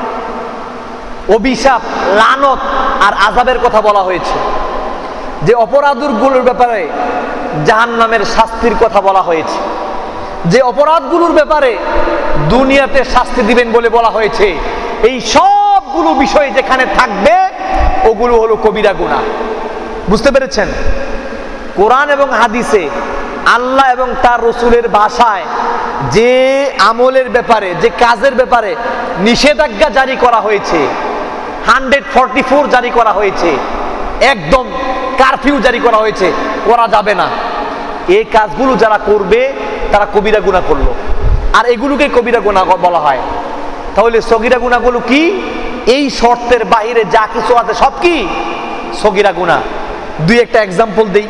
অভিশাপ, লানত আর আযাবের কথা বলা হয়েছে, যে অপরাধগুলোর ব্যাপারে জাহান্নামের শাস্তির কথা বলা হয়েছে, যে অপরাধগুলোর ব্যাপারে দুনিয়াতে শাস্তি দিবেন বলে বলা হয়েছে, এই সবগুলো বিষয় যেখানে থাকবে ওগুলো হলো কবিরা গুনাহ। বুঝতে পেরেছেন? কোরআন এবং হাদিসে আল্লাহ এবং তার রাসূলের ভাষায় যে আমলের ব্যাপারে, যে কাজের ব্যাপারে নিষেধাজ্ঞা জারি করা হয়েছে, 144 জারি করা হয়েছে, একদম কারফিউ জারি করা হয়েছে, করা যাবে না, এই কাজগুলো যারা করবে তারা কবিরা গুনাহ করলো, আর এগুলোকে কবিরা গুনাহ বলা হয়। তাহলে সগীরা গুনাহগুলো কি? এই শর্তের বাইরে যা কিছু আছে সব কি সগীরা গুনাহ। 2-1টা এক্সাম্পল দেই।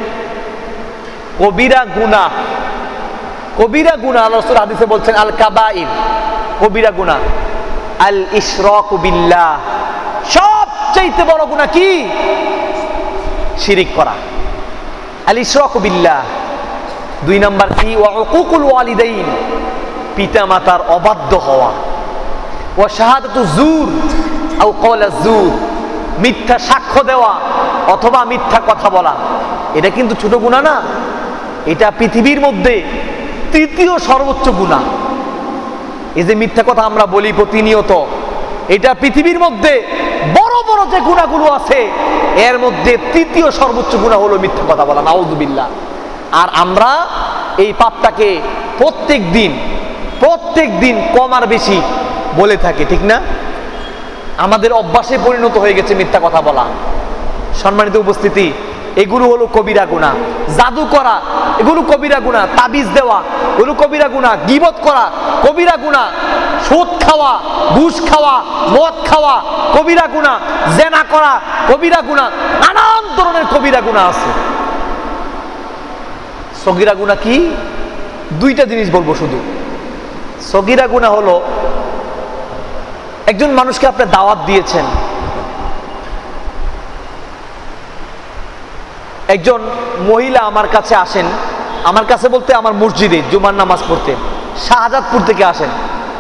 কবিরা গুনাহ, আল্লাহ রাসূল হাদিসে বলছেন আল কাবাইর, কবিরা গুনাহ আল ইশরাকু বিল্লাহ, সবচেয়ে বড় গুনাহ কি? শিরিক করা, আল ইশরাকু বিল্লাহ। 2 নাম্বার কি? ওয়া উকুকুল ওয়ালিদাইন, পিতা মাতার অবাধ্য হওয়া, ওয়া শাহাদাতু যুর আও কওলা যুর, মিথ্যা সাক্ষ্য দেওয়া অথবা মিথ্যা কথা বলা। এটা কিন্তু ছোট গুনাহ না, এটা পৃথিবীর মধ্যে 3য় সর্বোচ্চ গুনাহ। এই যে মিথ্যা কথা আমরা বলি প্রতিনিয়ত, এটা পৃথিবীর মধ্যে বড় বড় যে গুনাহগুলো আছে এর মধ্যে 3য় সর্বোচ্চ গুনাহ হলো মিথ্যা কথা বলা, নাউযুবিল্লাহ। আর আমরা এই পাপটাকে প্রত্যেক দিন কম আর বেশি বলে থাকি, ঠিক না? আমাদের অভ্যাসে পরিণত হয়ে গেছে মিথ্যা কথা বলা। সম্মানিত উপস্থিতি, এগুলো হলো কবিরা গুনাহ। জাদু করা এগুলো কবিরা গুনাহ, তাবিজ দেওয়া এগুলো কবিরা গুনাহ, গীবত করা কবিরা গুনাহ, সুদ খাওয়া, ঘুষ খাওয়া, মদ খাওয়া কবিরা গুনাহ, জেনা করা কবিরা গুনাহ, নানান ধরনের কবিরা গুনাহ আছে। সগীরা গুনাহ কি? 2টা জিনিস বলবো শুধু। সগীরা গুনাহ হলো একজন মানুষকে আপনি দাওয়াত দিয়েছেন, একজন মহিলা আমার কাছে আসেন, আমার কাছে বলতে আমার মসজিদে জুমার নামাজ পড়তে, শাহজাদপুর থেকে আসেন।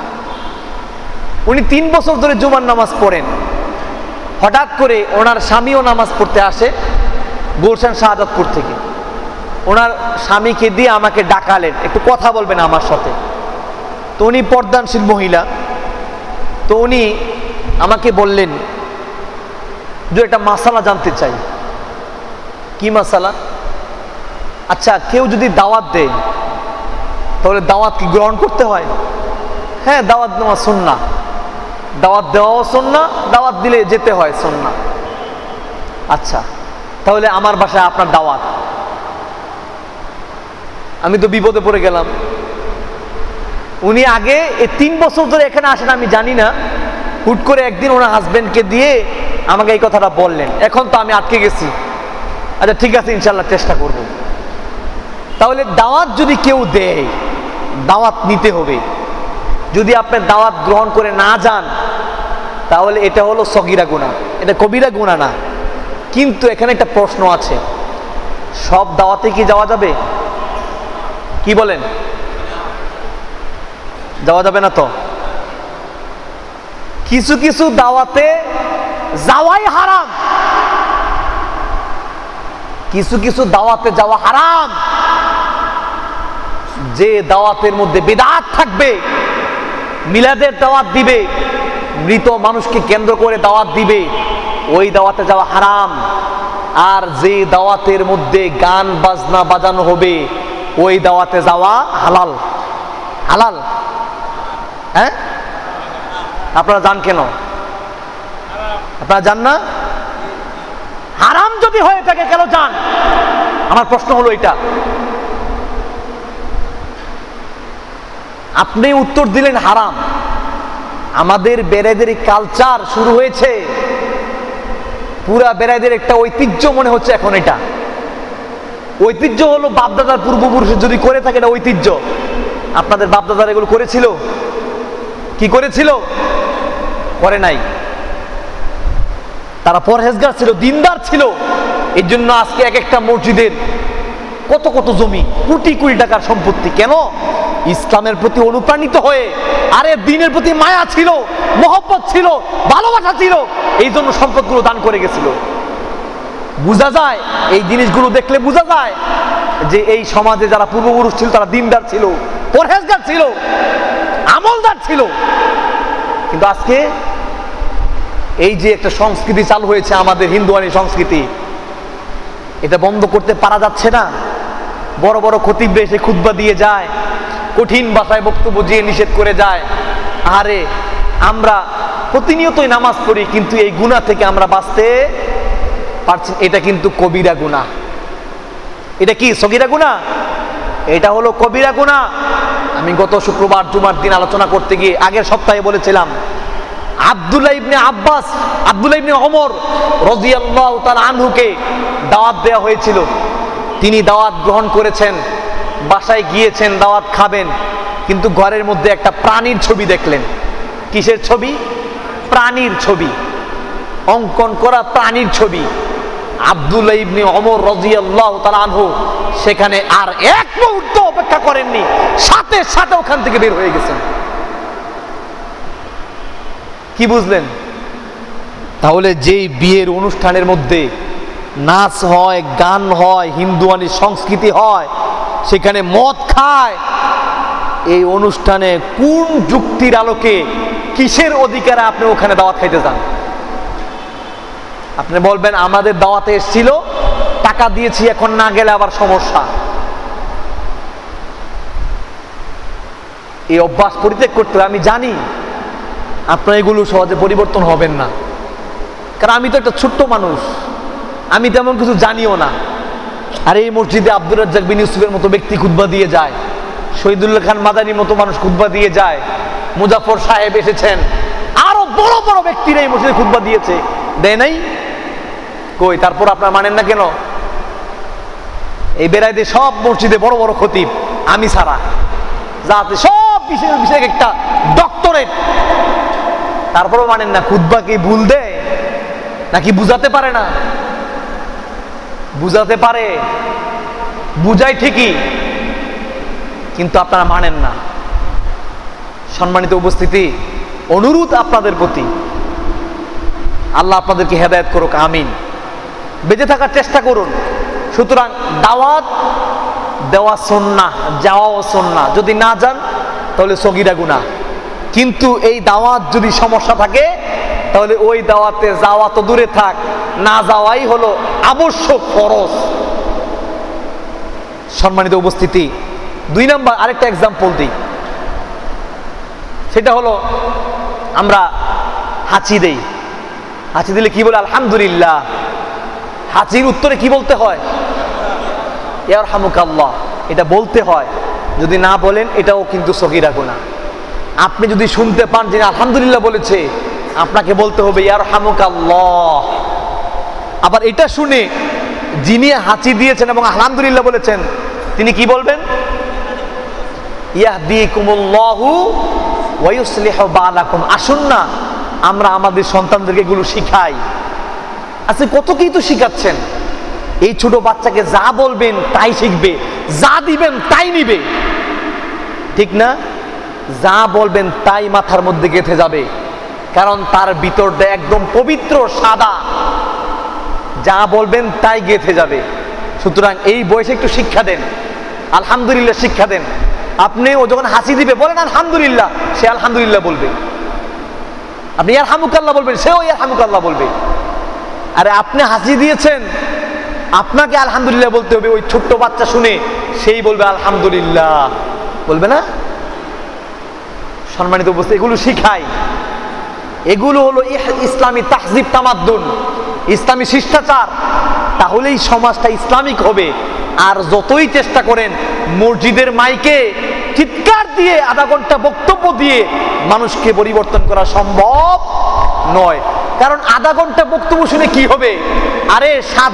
উনি 3 বছর ধরে জুমার নামাজ পড়েন। হঠাৎ করে ওনার স্বামীও নামাজ পড়তে আসে গুলশান শাহজাদপুর থেকে। ওনার স্বামীকে দিয়ে আমাকে ডাকালেন, একটু কথা বলবেন আমার সাথে। তো উনি পর্দানশীল মহিলা, তো উনি আমাকে বললেন যে একটা মাসালা জানতে চাই। কি মাসালা? আচ্ছা, কেউ যদি দাওয়াত দেয় তাহলে দাওয়াত কি গ্রহণ করতে হয়? হ্যাঁ, দাওয়াত নেওয়া সুন্নাহ, দাওয়াত দেওয়াও সুন্নাহ, দাওয়াত দিলে যেতে হয় সুন্নাহ। আচ্ছা, তাহলে আমার বাসায় আপনার দাওয়াত, আমি তো বিপদে পড়ে গেলাম। উনি আগে এই 3 বছর ধরে এখানে আসেন আমি জানি না, হুট করে একদিন ওনার হাজবেন্ডকে দিয়ে আমাকে এই কথাটা বললেন। এখন তো আমি আটকে গেছি। আচ্ছা ঠিক আছে, ইনশাল্লাহ চেষ্টা করব। তাহলে দাওয়াত যদি কেউ দেয়, দাওয়াত নিতে হবে। যদি আপনি দাওয়াত গ্রহণ করে না যান তাহলে এটা হলো সগীরা গুনাহ, এটা কবিরা গুনাহ না। কিন্তু এখানে একটা প্রশ্ন আছে, সব দাওয়াতে কি যাওয়া যাবে? কি বলেন? যাওয়া যাবে না তো। কিছু কিছু দাওয়াতে যাওয়াই হারাম। কিছু কিছু দাওয়াতে যাওয়া হারাম। যে দাওয়াতের মধ্যে বিদআত থাকবে, মিলাদের দাওয়াত দিবে, মৃত মানুষকে কেন্দ্র করে দাওয়াত দিবে, ওই দাওয়াতে যাওয়া হারাম। আর যে দাওয়াতের মধ্যে গান বাজনা বাজানো হবে, ওই দাওয়াতে যাওয়া হালাল। হালাল, হ্যাঁ? আপনারা জান কেন? আপনারা জান না? হারাম যদি হয়ে থাকে কেন জান? আমার প্রশ্ন হলো এটা। আপনি উত্তর দিলেন হারাম। আমাদের বেরাইদের কালচার শুরু হয়েছে, পুরা বেরাইদের একটা ঐতিহ্য মনে হচ্ছে এখন। এটা ঐতিহ্য হলো বাপদাদার পূর্বপুরুষে যদি করে থাকে এটা ঐতিহ্য। আপনাদের বাপদাদার এগুলো করেছিল? কি করেছিল? করে নাই। তারা পরহেজগার ছিল, দিনদার ছিল। এর জন্য আজকে এক একটা মসজিদের কত কত জমি, কোটি কোটি টাকার সম্পত্তি। কেন? ইসলামের প্রতি অনুপ্রাণিত হয়ে, আরে দিনের প্রতি মায়া ছিল, মহব্বত ছিল, ভালোবাসা ছিল, এই জন্য সম্পদগুলো দান করে গেছিল। বোঝা যায়, এই জিনিসগুলো দেখলে বোঝা যায় যে এই সমাজে যারা পূর্বপুরুষ ছিল তারা দিনদার ছিল, পরহেজগার ছিল, আমলদার ছিল। কিন্তু আজকে এই যে একটা সংস্কৃতি চালু হয়েছে আমাদের হিন্দুয়ানি সংস্কৃতি, এটা বন্ধ করতে পারা যাচ্ছে না। বড় বড় খতিবরা এসে খুতবা দিয়ে যায়, কঠিন ভাষায় বক্তব্য দিয়ে নিষেধ করে যায়। আরে আমরা প্রতিনিয়তই নামাজ পড়ি, কিন্তু এই গুনাহ থেকে আমরা বাঁচতে পারছি। এটা কিন্তু কবিরা গুনাহ। এটা কি সগীরা গুনাহ? এটা হলো কবিরা গুনাহ। আমি গত শুক্রবার জুমার দিন আলোচনা করতে গিয়ে আগের সপ্তাহে বলেছিলাম, আব্দুল্লাহ ইবনে আব্বাস, আব্দুল্লাহ ইবনে ওমর রাদিয়াল্লাহু তাআলা আনহুকে দাওয়াত দেওয়া হয়েছিল। তিনি দাওয়াত গ্রহণ করেছেন, বাসায় গিয়েছেন দাওয়াত খাবেন, কিন্তু ঘরের মধ্যে একটা প্রাণীর ছবি দেখলেন। কিসের ছবি? প্রাণীর ছবি, অঙ্কন করা প্রাণীর ছবি। আব্দুল্লাহ ইবনে ওমর রাদিয়াল্লাহু তাআলা আনহু সেখানে আর এক মুহূর্ত অপেক্ষা করেননি, সাথে সাথে ওখান থেকে বের হয়ে গেছেন। কি বুঝলেন? তাহলে যেই বিয়ের অনুষ্ঠানের মধ্যে নাচ হয়, গান হয়, হিন্দুয়ানি সংস্কৃতি হয়, সেখানে মদ খায়, এই অনুষ্ঠানে কোন যুক্তির আলোকে, কিসের অধিকারে আপনি ওখানে দাওয়াত খাইতে যান? আপনি বলবেন আমাদের দাওয়াতে এসেছিল, টাকা দিয়েছি, এখন না গেলে আবার সমস্যা। এই অভ্যাস পরিত্যাগ করতে হবে। আমি জানি আপনার এগুলো সহজে পরিবর্তন হবেন না, কারণ আমি তো একটা ছোট্ট মানুষ, আমি তেমন কিছু জানিও না। আর এই মসজিদে আব্দুর রাজ্জাক বিন ইউসুফের মতো ব্যক্তি খুতবা দিয়ে যায়, শহীদুল্লাহ খান মাদানির মতো মানুষ খুতবা দিয়ে যায়, মুজাফর সাহেব এসেছেন, আরো বড় বড় ব্যক্তিরা এই মসজিদে খুতবা দিয়েছে, দেয় নাই? কই? তারপর আপনারা মানেন না কেন? এই বেড়াইতে সব মসজিদে বড় বড় খতিব, আমি ছাড়া, যাতে সব বিশেষ বিশেষ একটা ডক্টরেট, তারপরও মানেন না। খুতবা কি ভুল দেয় নাকি বুঝাতে পারে না? বুঝাতে পারে, বুঝাই ঠিকই, কিন্তু আপনারা মানেন না। সম্মানিত উপস্থিতি, অনুরোধ আপনাদের প্রতি, আল্লাহ আপনাদেরকে হেদায়েত করুক, আমিন। বেঁচে থাকার চেষ্টা করুন। সুতরাং দাওয়াত দেওয়া সুন্নাহ, যাওয়াও সুন্নাহ। যদি না যান তাহলে সগীরা গুনাহ। কিন্তু এই দাওয়াত যদি সমস্যা থাকে, তাহলে ওই দাওয়াতে যাওয়া তো দূরে থাক, না যাওয়াই হলো আবশ্যক, ফরজ। সম্মানিত উপস্থিতি, 2 নাম্বার আরেকটা এক্সাম্পল দিই। সেটা হলো আমরা হাঁচি দেই। হাঁচি দিলে কি বলে? আলহামদুলিল্লাহ। হাঁচির উত্তরে কি বলতে হয়? ইয়ারহামুকাল্লাহ। এটা বলতে হয়। যদি না বলেন এটাও কিন্তু সগীরা গুনাহ। আপনি যদি শুনতে পান যে আলহামদুলিল্লাহ বলেছে, আপনাকে বলতে হবে ইয়ারহামুকাল্লাহ। আবার এটা শুনে যিনি হাঁচি দিয়েছেন এবং আলহামদুলিল্লাহ বলেছেন, তিনি কি বলবেন? ইয়াহদিকুমুল্লাহু ওয়া ইউসলিহু বালাকুম। আসুন না আমরা আমাদের সন্তানদেরকে এগুলো শিখাই। আচ্ছা, কত কি তো শিখাচ্ছেন। এই ছোট বাচ্চাকে যা বলবেন তাই শিখবে, যা দিবেন তাই নিবে, ঠিক না? যা বলবেন তাই মাথার মধ্যে গেঁথে যাবে। কারণ তার ভিতরটা একদম পবিত্র সাদা, যা বলবেন তাই গেঁথে যাবে। সুতরাং এই বয়সে একটু শিক্ষা দেন, আলহামদুলিল্লাহ শিক্ষা দেন। আপনি ও যখন হাসি দিবে বলেন আলহামদুলিল্লাহ, সে আলহামদুলিল্লাহ বলবে। আপনি ইয়ারহামুকাল্লাহ বলবেন, সেও ইয়ারহামুকাল্লাহ বলবে। আরে আপনি হাসি দিয়েছেন, আপনাকে আলহামদুলিল্লাহ বলতে হবে। ওই ছোট্ট বাচ্চা শুনে সেই বলবে আলহামদুলিল্লাহ, বলবে না? সম্মানিত উপস্থিতি, এগুলো শিখাই। এগুলো হলো ইসলামী তাহজিব তামাদ্দুন, ইসলামী শিষ্টাচার। তাহলেই সমাজটা ইসলামিক হবে। আর যতই চেষ্টা করেন মসজিদের মাইকে চিৎকার দিয়ে আধা ঘন্টা বক্তব্য দিয়ে মানুষকে পরিবর্তন করা সম্ভব নয়। কারণ আধা ঘন্টা বক্তব্য শুনে কি হবে? আরে 7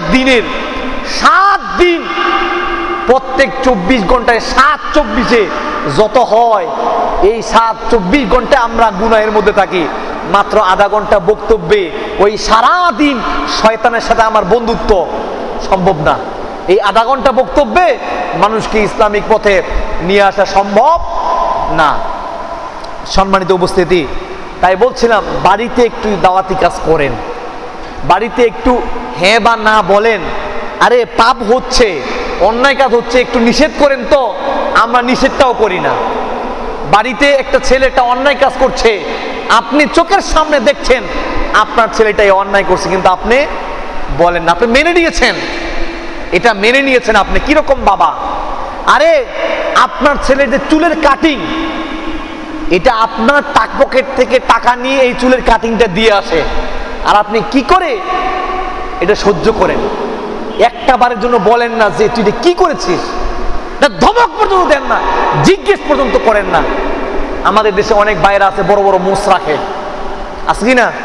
দিন প্রত্যেক 24 ঘন্টায় 7-24 যত হয়, এই 7-24 ঘন্টা আমরা গুনাহের মধ্যে থাকি। মাত্র আধা ঘন্টা বক্তব্যে ওই সারা দিন শয়তানের সাথে আমার বন্ধুত্ব সম্ভব না। এই আধা ঘন্টা বক্তব্যে মানুষকে ইসলামিক পথে নিয়ে আসা সম্ভব না। সম্মানিত উপস্থিতি, তাই বলছিলাম বাড়িতে একটু দাওয়াতি কাজ করেন, বাড়িতে একটু হ্যাঁ বা না বলেন। আরে পাপ হচ্ছে, অন্যায় কাজ হচ্ছে, একটু নিষেধ করেন। তো আমরা নিষেধটাও করি না। বাড়িতে একটা ছেলে একটা অন্যায় কাজ করছে, আপনি চোখের সামনে দেখছেন আপনার ছেলেটাই অন্যায় করছে, কিন্তু আপনি বলেন না, আপনি মেনে নিয়েছেন, এটা মেনে নিয়েছেন। আপনি কিরকম বাবা? আরে আপনার ছেলের যে চুলের কাটিং, এটা আপনার টাক পকেট থেকে টাকা নিয়ে এই চুলের কাটিংটা দিয়ে আসে, আর আপনি কি করে এটা সহ্য করেন? একটা বারের জন্য বলেন না যে তুই এটা কি করেছিস, না ধমক পর্যন্ত দেন না, জিজ্ঞেস পর্যন্ত করেন না। আমাদের দেশে অনেক বাইরে আছে বড় বড় মুছ রাখে, আছে কি না?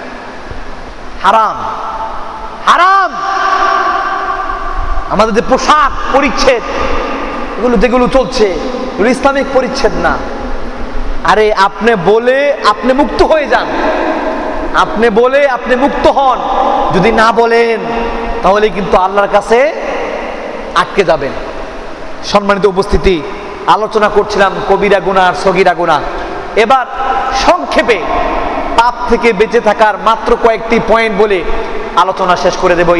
হারাম, হারাম। আমাদের যে পোশাক পরিচ্ছেদ এগুলো যেগুলো চলছে, এগুলো ইসলামিক পরিচ্ছেদ না। আরে আপনি বলে আপনি মুক্ত হয়ে যান, আপনি বলে আপনি মুক্ত হন। যদি না বলেন তাহলে কিন্তু আল্লাহর কাছে আটকে যাবেন। সম্মানিত উপস্থিতি, আলোচনা করছিলাম কবিরা গুনাহ আর সগীরা গুনাহ। এবার সংক্ষেপে পাপ থেকে বেঁচে থাকার মাত্র কয়েকটি পয়েন্ট বলে আলোচনা শেষ করে দেব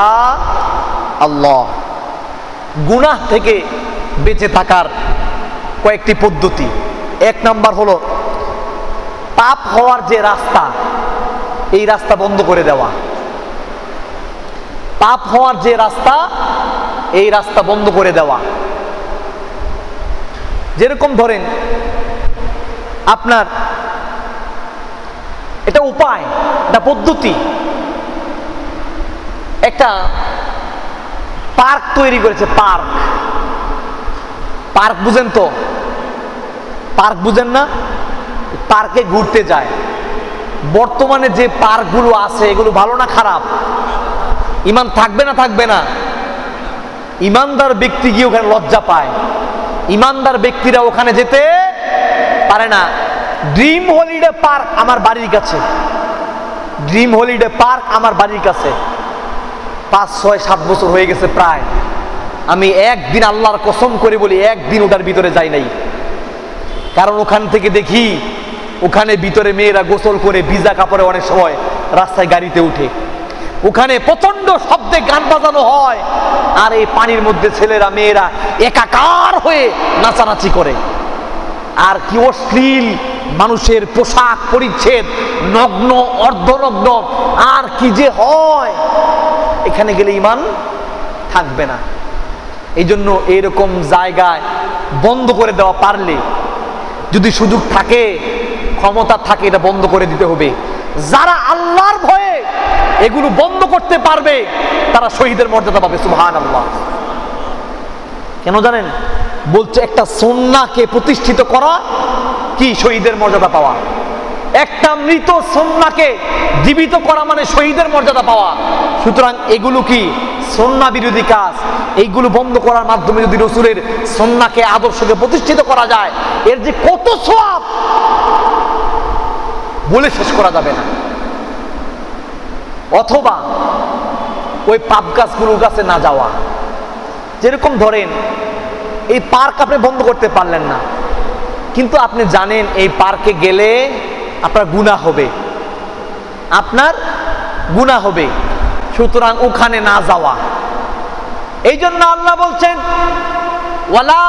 ইনশাআল্লাহ। গুনাহ থেকে বেঁচে থাকার কয়েকটি পদ্ধতি। 1 নাম্বার হলো পাপ হওয়ার যে রাস্তা, এই রাস্তা বন্ধ করে দেওয়া। পাপ হওয়ার যে রাস্তা, এই রাস্তা বন্ধ করে দেওয়া। যেরকম ধরেন আপনার এটা উপায়, এটা পদ্ধতি। একটা পার্ক তৈরি করেছে, পার্ক। পার্ক বুঝেন তো? পার্ক বুঝেন না? পার্কে ঘুরতে যায়। বর্তমানে যে পার্কগুলো আছে এগুলো ভালো না খারাপ? ইমান থাকবে না থাকবে না? ইমানদার ব্যক্তি গিয়ে ওখানে লজ্জা পায়, ইমানদার ব্যক্তিরা ওখানে যেতে পারে না। ড্রিম হলিডে পার্ক আমার বাড়ির কাছে, ড্রিম হলিডে পার্ক আমার বাড়ির কাছে 5, 6, 7 বছর হয়ে গেছে প্রায়। আমি একদিন আল্লাহর কসম করে বলি একদিন ওটার ভিতরে যাই নাই। কারণ ওখান থেকে দেখি ওখানে ভিতরে মেয়েরা গোসল করে ভিজা কাপড়ে অনেক সময় রাস্তায় গাড়িতে উঠে, ওখানে প্রচন্ড শব্দে গান বাজানো হয়, আর এই পানির মধ্যে ছেলেরা মেয়েরা একাকার হয়ে নাচানাচি করে। আর কি অশ্লীল মানুষের পোশাক পরিচ্ছেদ, নগ্ন অর্ধনগ্ন, আর কি যে হয়। এখানে গেলে ঈমান থাকবে না। এই জন্য এরকম জায়গায় বন্ধ করে দেওয়া পারলে, যদি সুযোগ থাকে, ক্ষমতা থাকে, এটা বন্ধ করে দিতে হবে। যারা আল্লাহর ভয়ে এগুলো বন্ধ করতে পারবে তারা শহীদের মর্যাদা পাবে। সুবহানাল্লাহ। কেন জানেন? বলছে একটা সুন্নাহকে প্রতিষ্ঠিত করা কি শহীদের মর্যাদা পাওয়া। একটা মৃত সুন্নাহকে জীবিত করা মানে শহীদের মর্যাদা পাওয়া। সুতরাং এগুলো কি সুন্নাহ বিরোধী কাজ। এইগুলো বন্ধ করার মাধ্যমে যদি রাসূলের সুন্নাহকে আদর্শকে প্রতিষ্ঠিত করা যায়, এর যে কত সওয়াব বলে শেষ করা যাবে না। অথবা ওই পাপ গাছগুলোর কাছে না যাওয়া। যেরকম ধরেন এই পার্ক আপনি বন্ধ করতে পারলেন না, কিন্তু আপনি জানেন এই পার্কে গেলে আপনার গুনাহ হবে, আপনার গুনাহ হবে। সুতরাং ওখানে না যাওয়া। এই জন্য আল্লাহ বলছেন ওয়ালা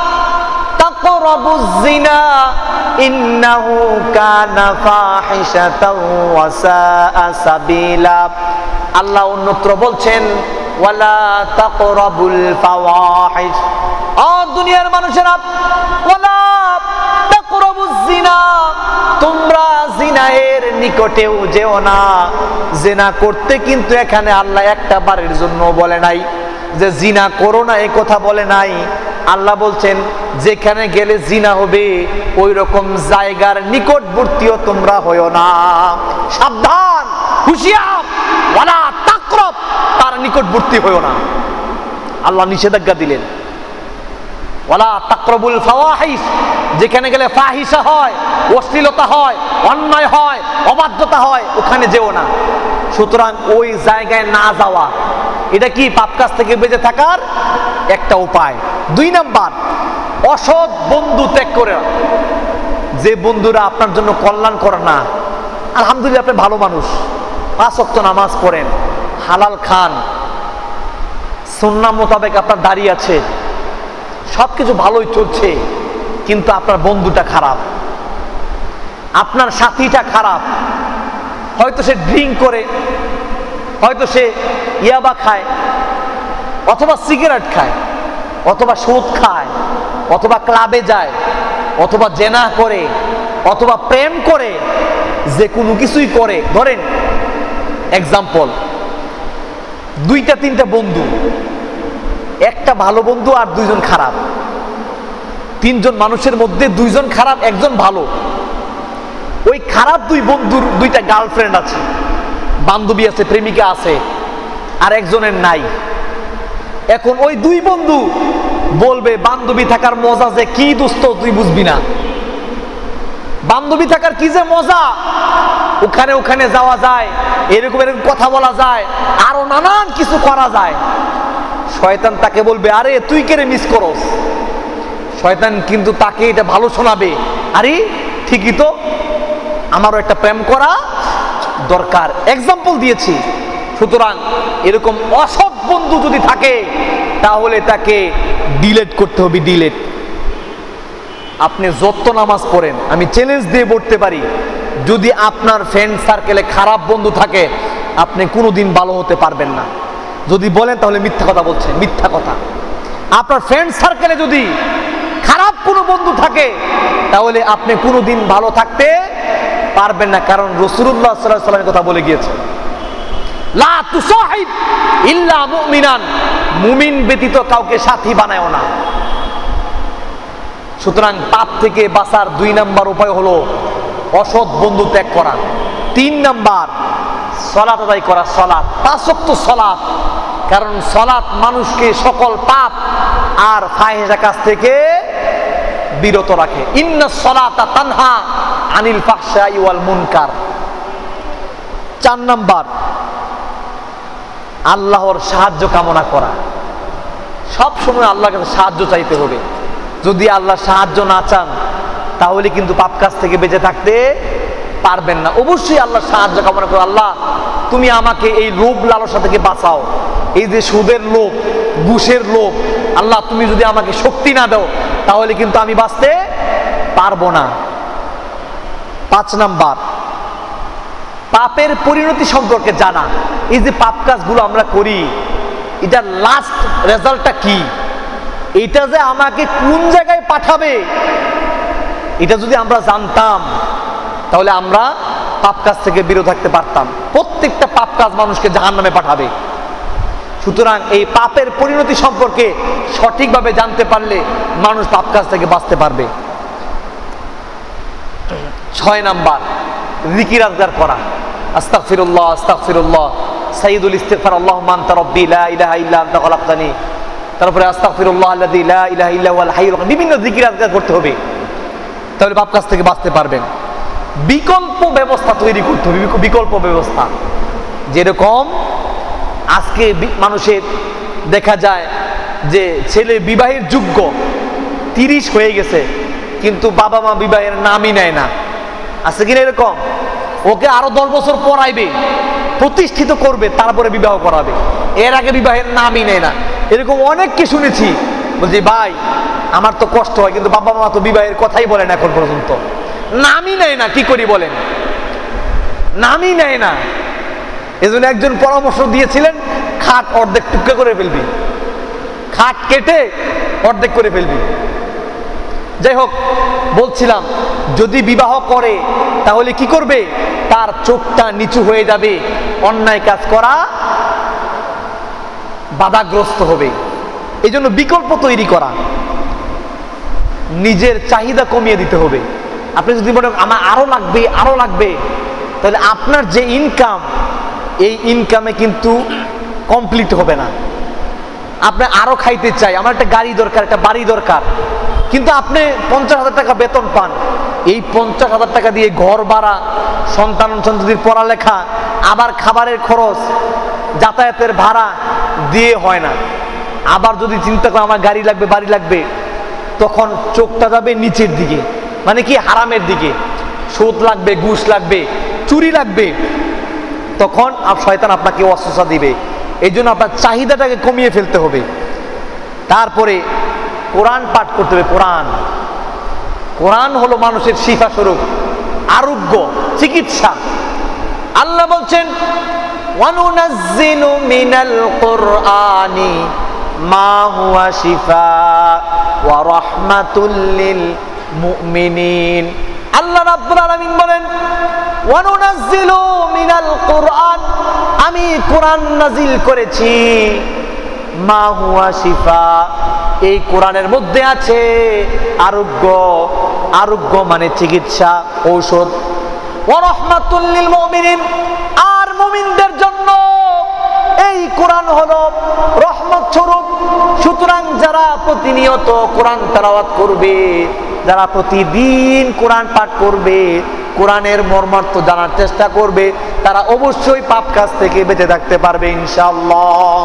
তাকরাবুজ জিনা ইন্নাহু কানা ফাহিশাতাও ওয়া সাআ সাবিলা। আল্লাহ অন্যত্র বলছেন ওয়ালা তাকরাবুল ফাওয়াহিশ। দুনিয়ার মানুষেরা, ওয়ালা তাকরাবুজ জিনা, তোমরা জিনায়ের নিকটেও যেও না। জিনা করতে কিন্তু এখানে আল্লাহ একটা বারের জন্য বলে নাই যে জিনা করো না, এই কথা বলে নাই। আল্লাহ বলছেন যেখানে গেলে জিনা হবে ওই রকম জায়গার নিকটবর্তীও তোমরা হইও না। সাবধান, হুঁশিয়ার, ওয়ালা তাকরাব, তার নিকটবর্তী হইও না। আল্লাহ নিষেধাজ্ঞা দিলেন ওয়ালা তাকরাবুল ফাওয়াহিশ, যেখানে গেলে ফাহিশা হয়, অশ্লীলতা হয়, অন্যায় হয়, অবাধ্যতা হয়, ওখানে যেও না। সুতরাং ওই জায়গায় না যাওয়া, এটা কি পাপ কাজ থেকে বেঁচে থাকার একটা উপায়। 2 নাম্বার, অসৎ বন্ধু ত্যাগ করে। যে বন্ধুরা আপনার জন্য কল্যাণ করে না, আলহামদুলিল্লাহ আপনি ভালো মানুষ, 5 ওয়াক্ত নামাজ পড়েন, হালাল খান, সুন্নাহ মোতাবেক আপনার দাঁড়িয়ে আছে, সবকিছু ভালোই চলছে, কিন্তু আপনার বন্ধুটা খারাপ, আপনার সাথীটা খারাপ। হয়তো সে ড্রিঙ্ক করে, হয়তো সে ইয়াবা খায়, অথবা সিগারেট খায়, অথবা সুদ খায়, অথবা ক্লাবে যায়, অথবা জেনা করে, অথবা প্রেম করে, যে কোনো কিছুই করে। ধরেন এক্সাম্পল, 2-3টা বন্ধু, একটা ভালো বন্ধু আর 2 জন খারাপ। 3 জন মানুষের মধ্যে 2 জন খারাপ, 1 জন ভালো। ওই খারাপ 2 বন্ধুর 2টা গার্লফ্রেন্ড আছে, বান্ধবী আছে, প্রেমিকা আছে, আর একজনের নাই। এখন ওই 2 বন্ধু বলবে বান্ধবী থাকার মজা যে কি, দোস্ত তুই বুঝবি না, বান্ধবী থাকার কি যে মজা, ওখানে ওখানে যাওয়া যায়, এরকম এরকম কথা বলা যায়, আরো নানান কিছু করা যায়। শয়তান তাকে বলবে আরে তুই কেরে মিস করস। শয়তান কিন্তু তাকে এটা ভালো শোনাবে, আরে ঠিকই তো, আমারও একটা প্রেম করা দরকার। এক্সাম্পল দিয়েছি। সুতরাং এরকম অসৎ বন্ধু যদি থাকে তাহলে তাকে ডিলেট করতে হবে, ডিলেট। আপনি যত নামাজ পড়েন, আমি চ্যালেঞ্জ দিয়ে বলতে পারি, যদি আপনার ফ্রেন্ড সার্কেলে খারাপ বন্ধু থাকে আপনি কোনোদিন ভালো হতে পারবেন না। যদি বলেন তাহলে মিথ্যা কথা বলছেন, মিথ্যা কথা। আপনার ফ্রেন্ড সার্কেলে যদি খারাপ কোনো বন্ধু থাকে তাহলে আপনি কোনোদিন ভালো থাকতে পারবেন না, কারণ রাসূলুল্লাহ সাল্লাল্লাহু আলাইহি ওয়াসাল্লামের কথা বলে গিয়েছে লা তুসাহিব ইল্লা মুমিনান, মুমিন ব্যতীত কাউকে সাথী বানায়ও না। সুতরাং পাপ থেকে বাঁচার 2 নাম্বার উপায় হলো অসৎ বন্ধু ত্যাগ করা। 3 নাম্বার, সালাত আদায় করা, সালাত, 5 ওয়াক্ত সালাত। কারণ সালাত মানুষকে সকল পাপ আর ফাহিশা কাজ থেকে বিরত রাখে। ইন্নাস সালাতা তানহা আনিল ফাহশাই ওয়াল মুনকার। 4 নাম্বার, আল্লাহর সাহায্য কামনা করা। সব সময় আল্লাহর কাছে সাহায্য চাইতে হবে। যদি আল্লাহ সাহায্য না চান তাহলে কিন্তু পাপ কাজ থেকে বেঁচে থাকতে পারবেন না। অবশ্যই আল্লাহ সাহায্য কামনা করো, আল্লাহ তুমি আমাকে এই লোভ লালসা থেকে বাঁচাও, এই যে সুদের লোভ, ঘুষের লোভ, আল্লাহ তুমি যদি আমাকে শক্তি না দাও তাহলে কিন্তু আমি বাঁচতে পারবো না। 5 নাম্বার, পাপের পরিণতি সম্পর্কে জানা। এই যে পাপ কাজগুলো আমরা করি, এটার লাস্ট রেজাল্টটা কি, এটা যে আমাকে কোন জায়গায় পাঠাবে, এটা যদি আমরা জানতাম তাহলে আমরা পাপ কাজ থেকে বিরত থাকতে পারতাম। প্রত্যেকটা পাপ কাজ মানুষকে জাহান্নামে পাঠাবে। সুতরাং এই পাপের পরিণতি সম্পর্কে সঠিকভাবে জানতে পারলে মানুষ পাপ কাজ থেকে বাঁচতে পারবে। 6 নাম্বার, জিকির আজগার করা। আস্তাগফিরুল্লাহ আস্তাগফিরুল্লাহ, সাইয়্যিদুল ইস্তিগফার, আল্লাহুম্মা আনতা রাব্বি লা ইলাহা ইল্লা আনতা খালাকতানি। তারপরে আস্তাগফিরুল্লাহ আল্লাযী লা ইলাহা ইল্লা হুয়াল হাইয়ুল কাইয়্যুম। বিভিন্ন জিকির আজগার করতে হবে, তাহলে পাপ কাজ থেকে বাঁচতে পারবেন। বিকল্প ব্যবস্থা তৈরি করতে হবে, বিকল্প ব্যবস্থা। যেরকম আজকে মানুষের দেখা যায় যে ছেলে বিবাহের যোগ্য, 30 হয়ে গেছে কিন্তু বাবা মা বিবাহের নামই নেয় না। আছে কিনা এরকম? ওকে আরো 10 বছর পড়াইবে, প্রতিষ্ঠিত করবে, তারপরে বিবাহ করাবে, এর আগে বিবাহের নামই নেয় না। এরকম অনেককে শুনেছি, বলছি ভাই আমার তো কষ্ট হয়, কিন্তু বাবা মা তো বিবাহের কথাই বলেন এখন পর্যন্ত, নামই নেয় না। কি করি বলেন, নামই নেয় না। এজন্য একজন পরামর্শ দিয়েছিলেন, খাট অর্ধেক টুকরা করে ফেলবি, খাট কেটে অর্ধেক করে ফেলবি। যাই হোক, বলছিলাম যদি বিবাহ করে তাহলে কি করবে? তার চোখটা নিচু হয়ে যাবে, অন্যায় কাজ করা বাধাগ্রস্ত হবে। এই জন্য বিকল্প তৈরি করা, নিজের চাহিদা কমিয়ে দিতে হবে। আপনি যদি বলেন আমার আরো লাগবে আরো লাগবে, তাহলে আপনার যে ইনকাম, এই ইনকামে কিন্তু কমপ্লিট হবে না। আপনি আরো খাইতে চাই, আমার একটা গাড়ি দরকার, একটা বাড়ি দরকার, কিন্তু আপনি 50,000 টাকা বেতন পান, এই 50,000 টাকা দিয়ে ঘর ভাড়া, সন্তান সন্ততির পড়ালেখা, আবার খাবারের খরচ, যাতায়াতের ভাড়া দিয়ে হয় না। আবার যদি চিন্তা করেন আমার গাড়ি লাগবে বাড়ি লাগবে, তখন চোখটা যাবে নিচের দিকে, মানে কি হারামের দিকে, সুদ লাগবে, ঘুষ লাগবে, চুরি লাগবে, তখন শয়তান আপনাকে ওয়াসওয়াসা দিবে। এই জন্য আপনার চাহিদাটাকে কমিয়ে ফেলতে হবে। তারপরে কোরআন পাঠ করতে হবে। কোরআন হলো মানুষের শিফা স্বরূপ, আরোগ্য, চিকিৎসা। আল্লাহ বলছেন ওয়ানুনাজ্জিলু মিনাল কুরআনি মা হুয়া শিফা ওয়া রাহমাতুল লিল মুমিনিন। আল্লাহ রাব্বুল আলামিন বলেন ওয়ানুনাজ্জিলু মিনাল কুরআন, আমি কোরআন নাজিল করেছি, মা হুয়া শিফা, এই কোরআনের মধ্যে আছে আরোগ্য, আরোগ্য মানে চিকিৎসা, ঔষধ, ওয়া রাহমাতুল লিল মুমিনিন, আর মুমিনদের জন্য এই কোরআন হলো রহমত স্বরূপ। সুতরাং যারা প্রতিনিয়ত কোরআন তেলাওয়াত করবে, যারা প্রতিদিন কোরআন পাঠ করবে, কোরআনের মর্মার্থ জানার চেষ্টা করবে, তারা অবশ্যই পাপ কাজ থেকে বেঁচে থাকতে পারবে ইনশাআল্লাহ।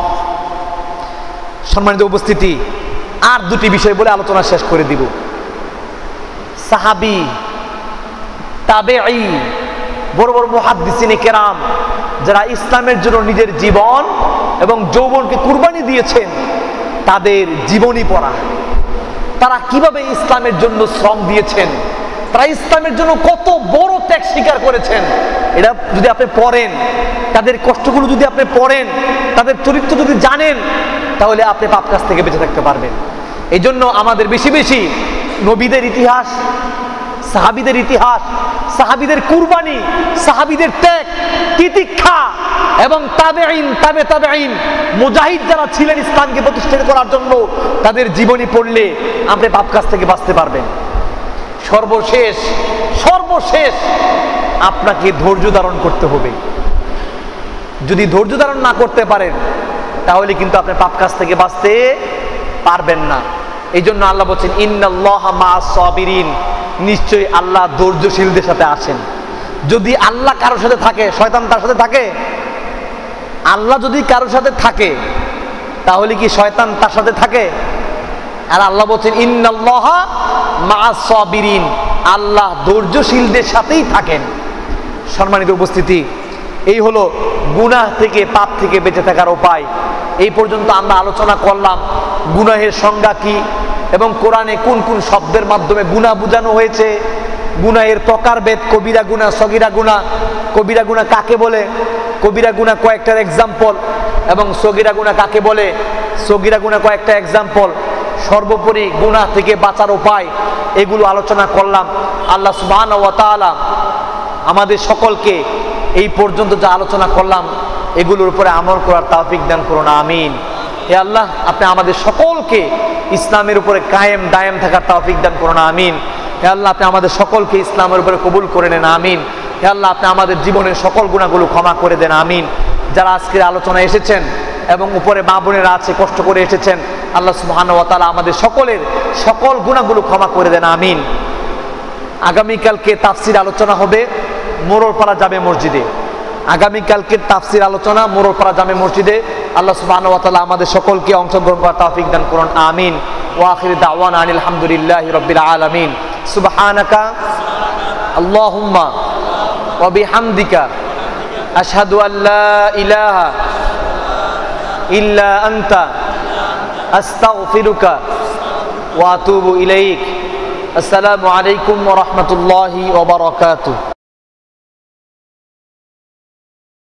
সম্মানিত উপস্থিতি, আর দুটি বিষয় বলে আলোচনা শেষ করে দিব। সাহাবী, তাবেঈ, বড় বড় মুহাদ্দিসিনে কেরাম, যারা ইসলামের জন্য নিজের জীবন এবং যৌবনকে কুরবানি দিয়েছেন, তাদের জীবনী পড়া, তারা কিভাবে ইসলামের জন্য শ্রম দিয়েছেন, তারা ইসলামের জন্য কত বড় ত্যাগ স্বীকার করেছেন, এটা যদি আপনি পড়েন, তাদের কষ্টগুলো যদি আপনি পড়েন, তাদের চরিত্র যদি জানেন, তাহলে আপনি পাপ কাজ থেকে বেঁচে থাকতে পারবেন। এই জন্য আমাদের বেশি বেশি নবীদের ইতিহাস, সাহাবীদের ইতিহাস, সাহাবীদের কুরবানি, সাহাবীদের ত্যাগ, তিতিক্ষা এবং তাবেঈন, তাবে তাবেঈন, মুজাহিদ যারা ছিলেন ইসলামকে প্রতিষ্ঠিত করার জন্য, তাদের জীবনী পড়লে আপনি পাপ কাজ থেকে বাঁচতে পারবেন। সর্বশেষ সর্বশেষ আপনাকে ধৈর্য ধারণ করতে হবে। যদি ধৈর্য ধারণ না করতে পারেন, তাহলে কিন্তু আপনি পাপ কাজ থেকে বাঁচতে পারবেন না। এই জন্য আল্লাহ বলছেন ইন্নাল্লাহা মা'আস সাবিরিন, নিশ্চয়ই আল্লাহ ধৈর্যশীলদের সাথে আছেন। যদি আল্লাহ কারোর সাথে থাকে, শয়তান তার সাথে থাকে? আল্লাহ যদি কারোর সাথে থাকে, তাহলে কি শয়তান তার সাথে থাকে? আর আল্লাহ বলছেন ইন্নাল্লাহা মা'আস সাবিরিন, আল্লাহ ধৈর্যশীলদের সাথেই থাকেন। সম্মানিত উপস্থিতি, এই হলো গুনাহ থেকে, পাপ থেকে বেঁচে থাকার উপায়। এই পর্যন্ত আমরা আলোচনা করলাম গুনাহের সংজ্ঞা কি এবং কোরআনে কোন কোন শব্দের মাধ্যমে গুনাহ বোঝানো হয়েছে, গুনাহের প্রকারভেদ, কবিরা গুনাহ, সগীরা গুনাহ, কবিরা গুনাহ কাকে বলে, কবিরা গুনাহ কয়েকটার এক্সাম্পল, এবং সগীরা গুনাহ কাকে বলে, সগীরা গুনাহ কয়েকটা এক্সাম্পল। সর্বোপরি গুনাহ থেকে বাঁচার উপায়, এগুলো আলোচনা করলাম। আল্লাহ সুবহানাহু ওয়া তাআলা আমাদের সকলকে এই পর্যন্ত যা আলোচনা করলাম এগুলোর উপরে আমল করার তৌফিক দান করুন, আমিন। হে আল্লাহ, আপনি আমাদের সকলকে ইসলামের উপরে কায়েম দায়েম থাকার তৌফিক দান করুন, আমিন। হে আল্লাহ, আপনি আমাদের সকলকে ইসলামের উপরে কবুল করে নেন, আমিন। হে আল্লাহ, আপনি আমাদের জীবনের সকল গুনাহগুলো ক্ষমা করে দেন, আমিন। যারা আজকের আলোচনায় এসেছেন এবং উপরে মা বোনেরা আছে, কষ্ট করে এসেছেন, আল্লাহ সুবহানাহু ওয়া তাআলা আমাদের সকলের সকল গুনাহগুলো ক্ষমা করে দেন, আমিন। আগামীকালকে তাফসির আলোচনা হবে মোড়লপাড়া জামে মসজিদে। আগামীকালকে তাফসির আলোচনা মোড়লপাড়া জামে মসজিদে। আল্লাহ সুবহানাহু ওয়া তাআলা আমাদের সকলকে অংশগ্রহণ করার তৌফিক দান করুন, আমিন। ওয়া আখিরু দাওয়ানা আনিল হামদুলিল্লাহি রাব্বিল আলামিন। সুবহানাকা আল্লাহুম্মা ওয়া বিহামদিকা আশহাদু আল্লা ইলাহা ইল্লা আনতা আস্তাগফিরুকা ওয়া আতুবু ইলাইক। আসসালামু আলাইকুম ওয়া রাহমাতুল্লাহি ওয়া বারাকাতুহু।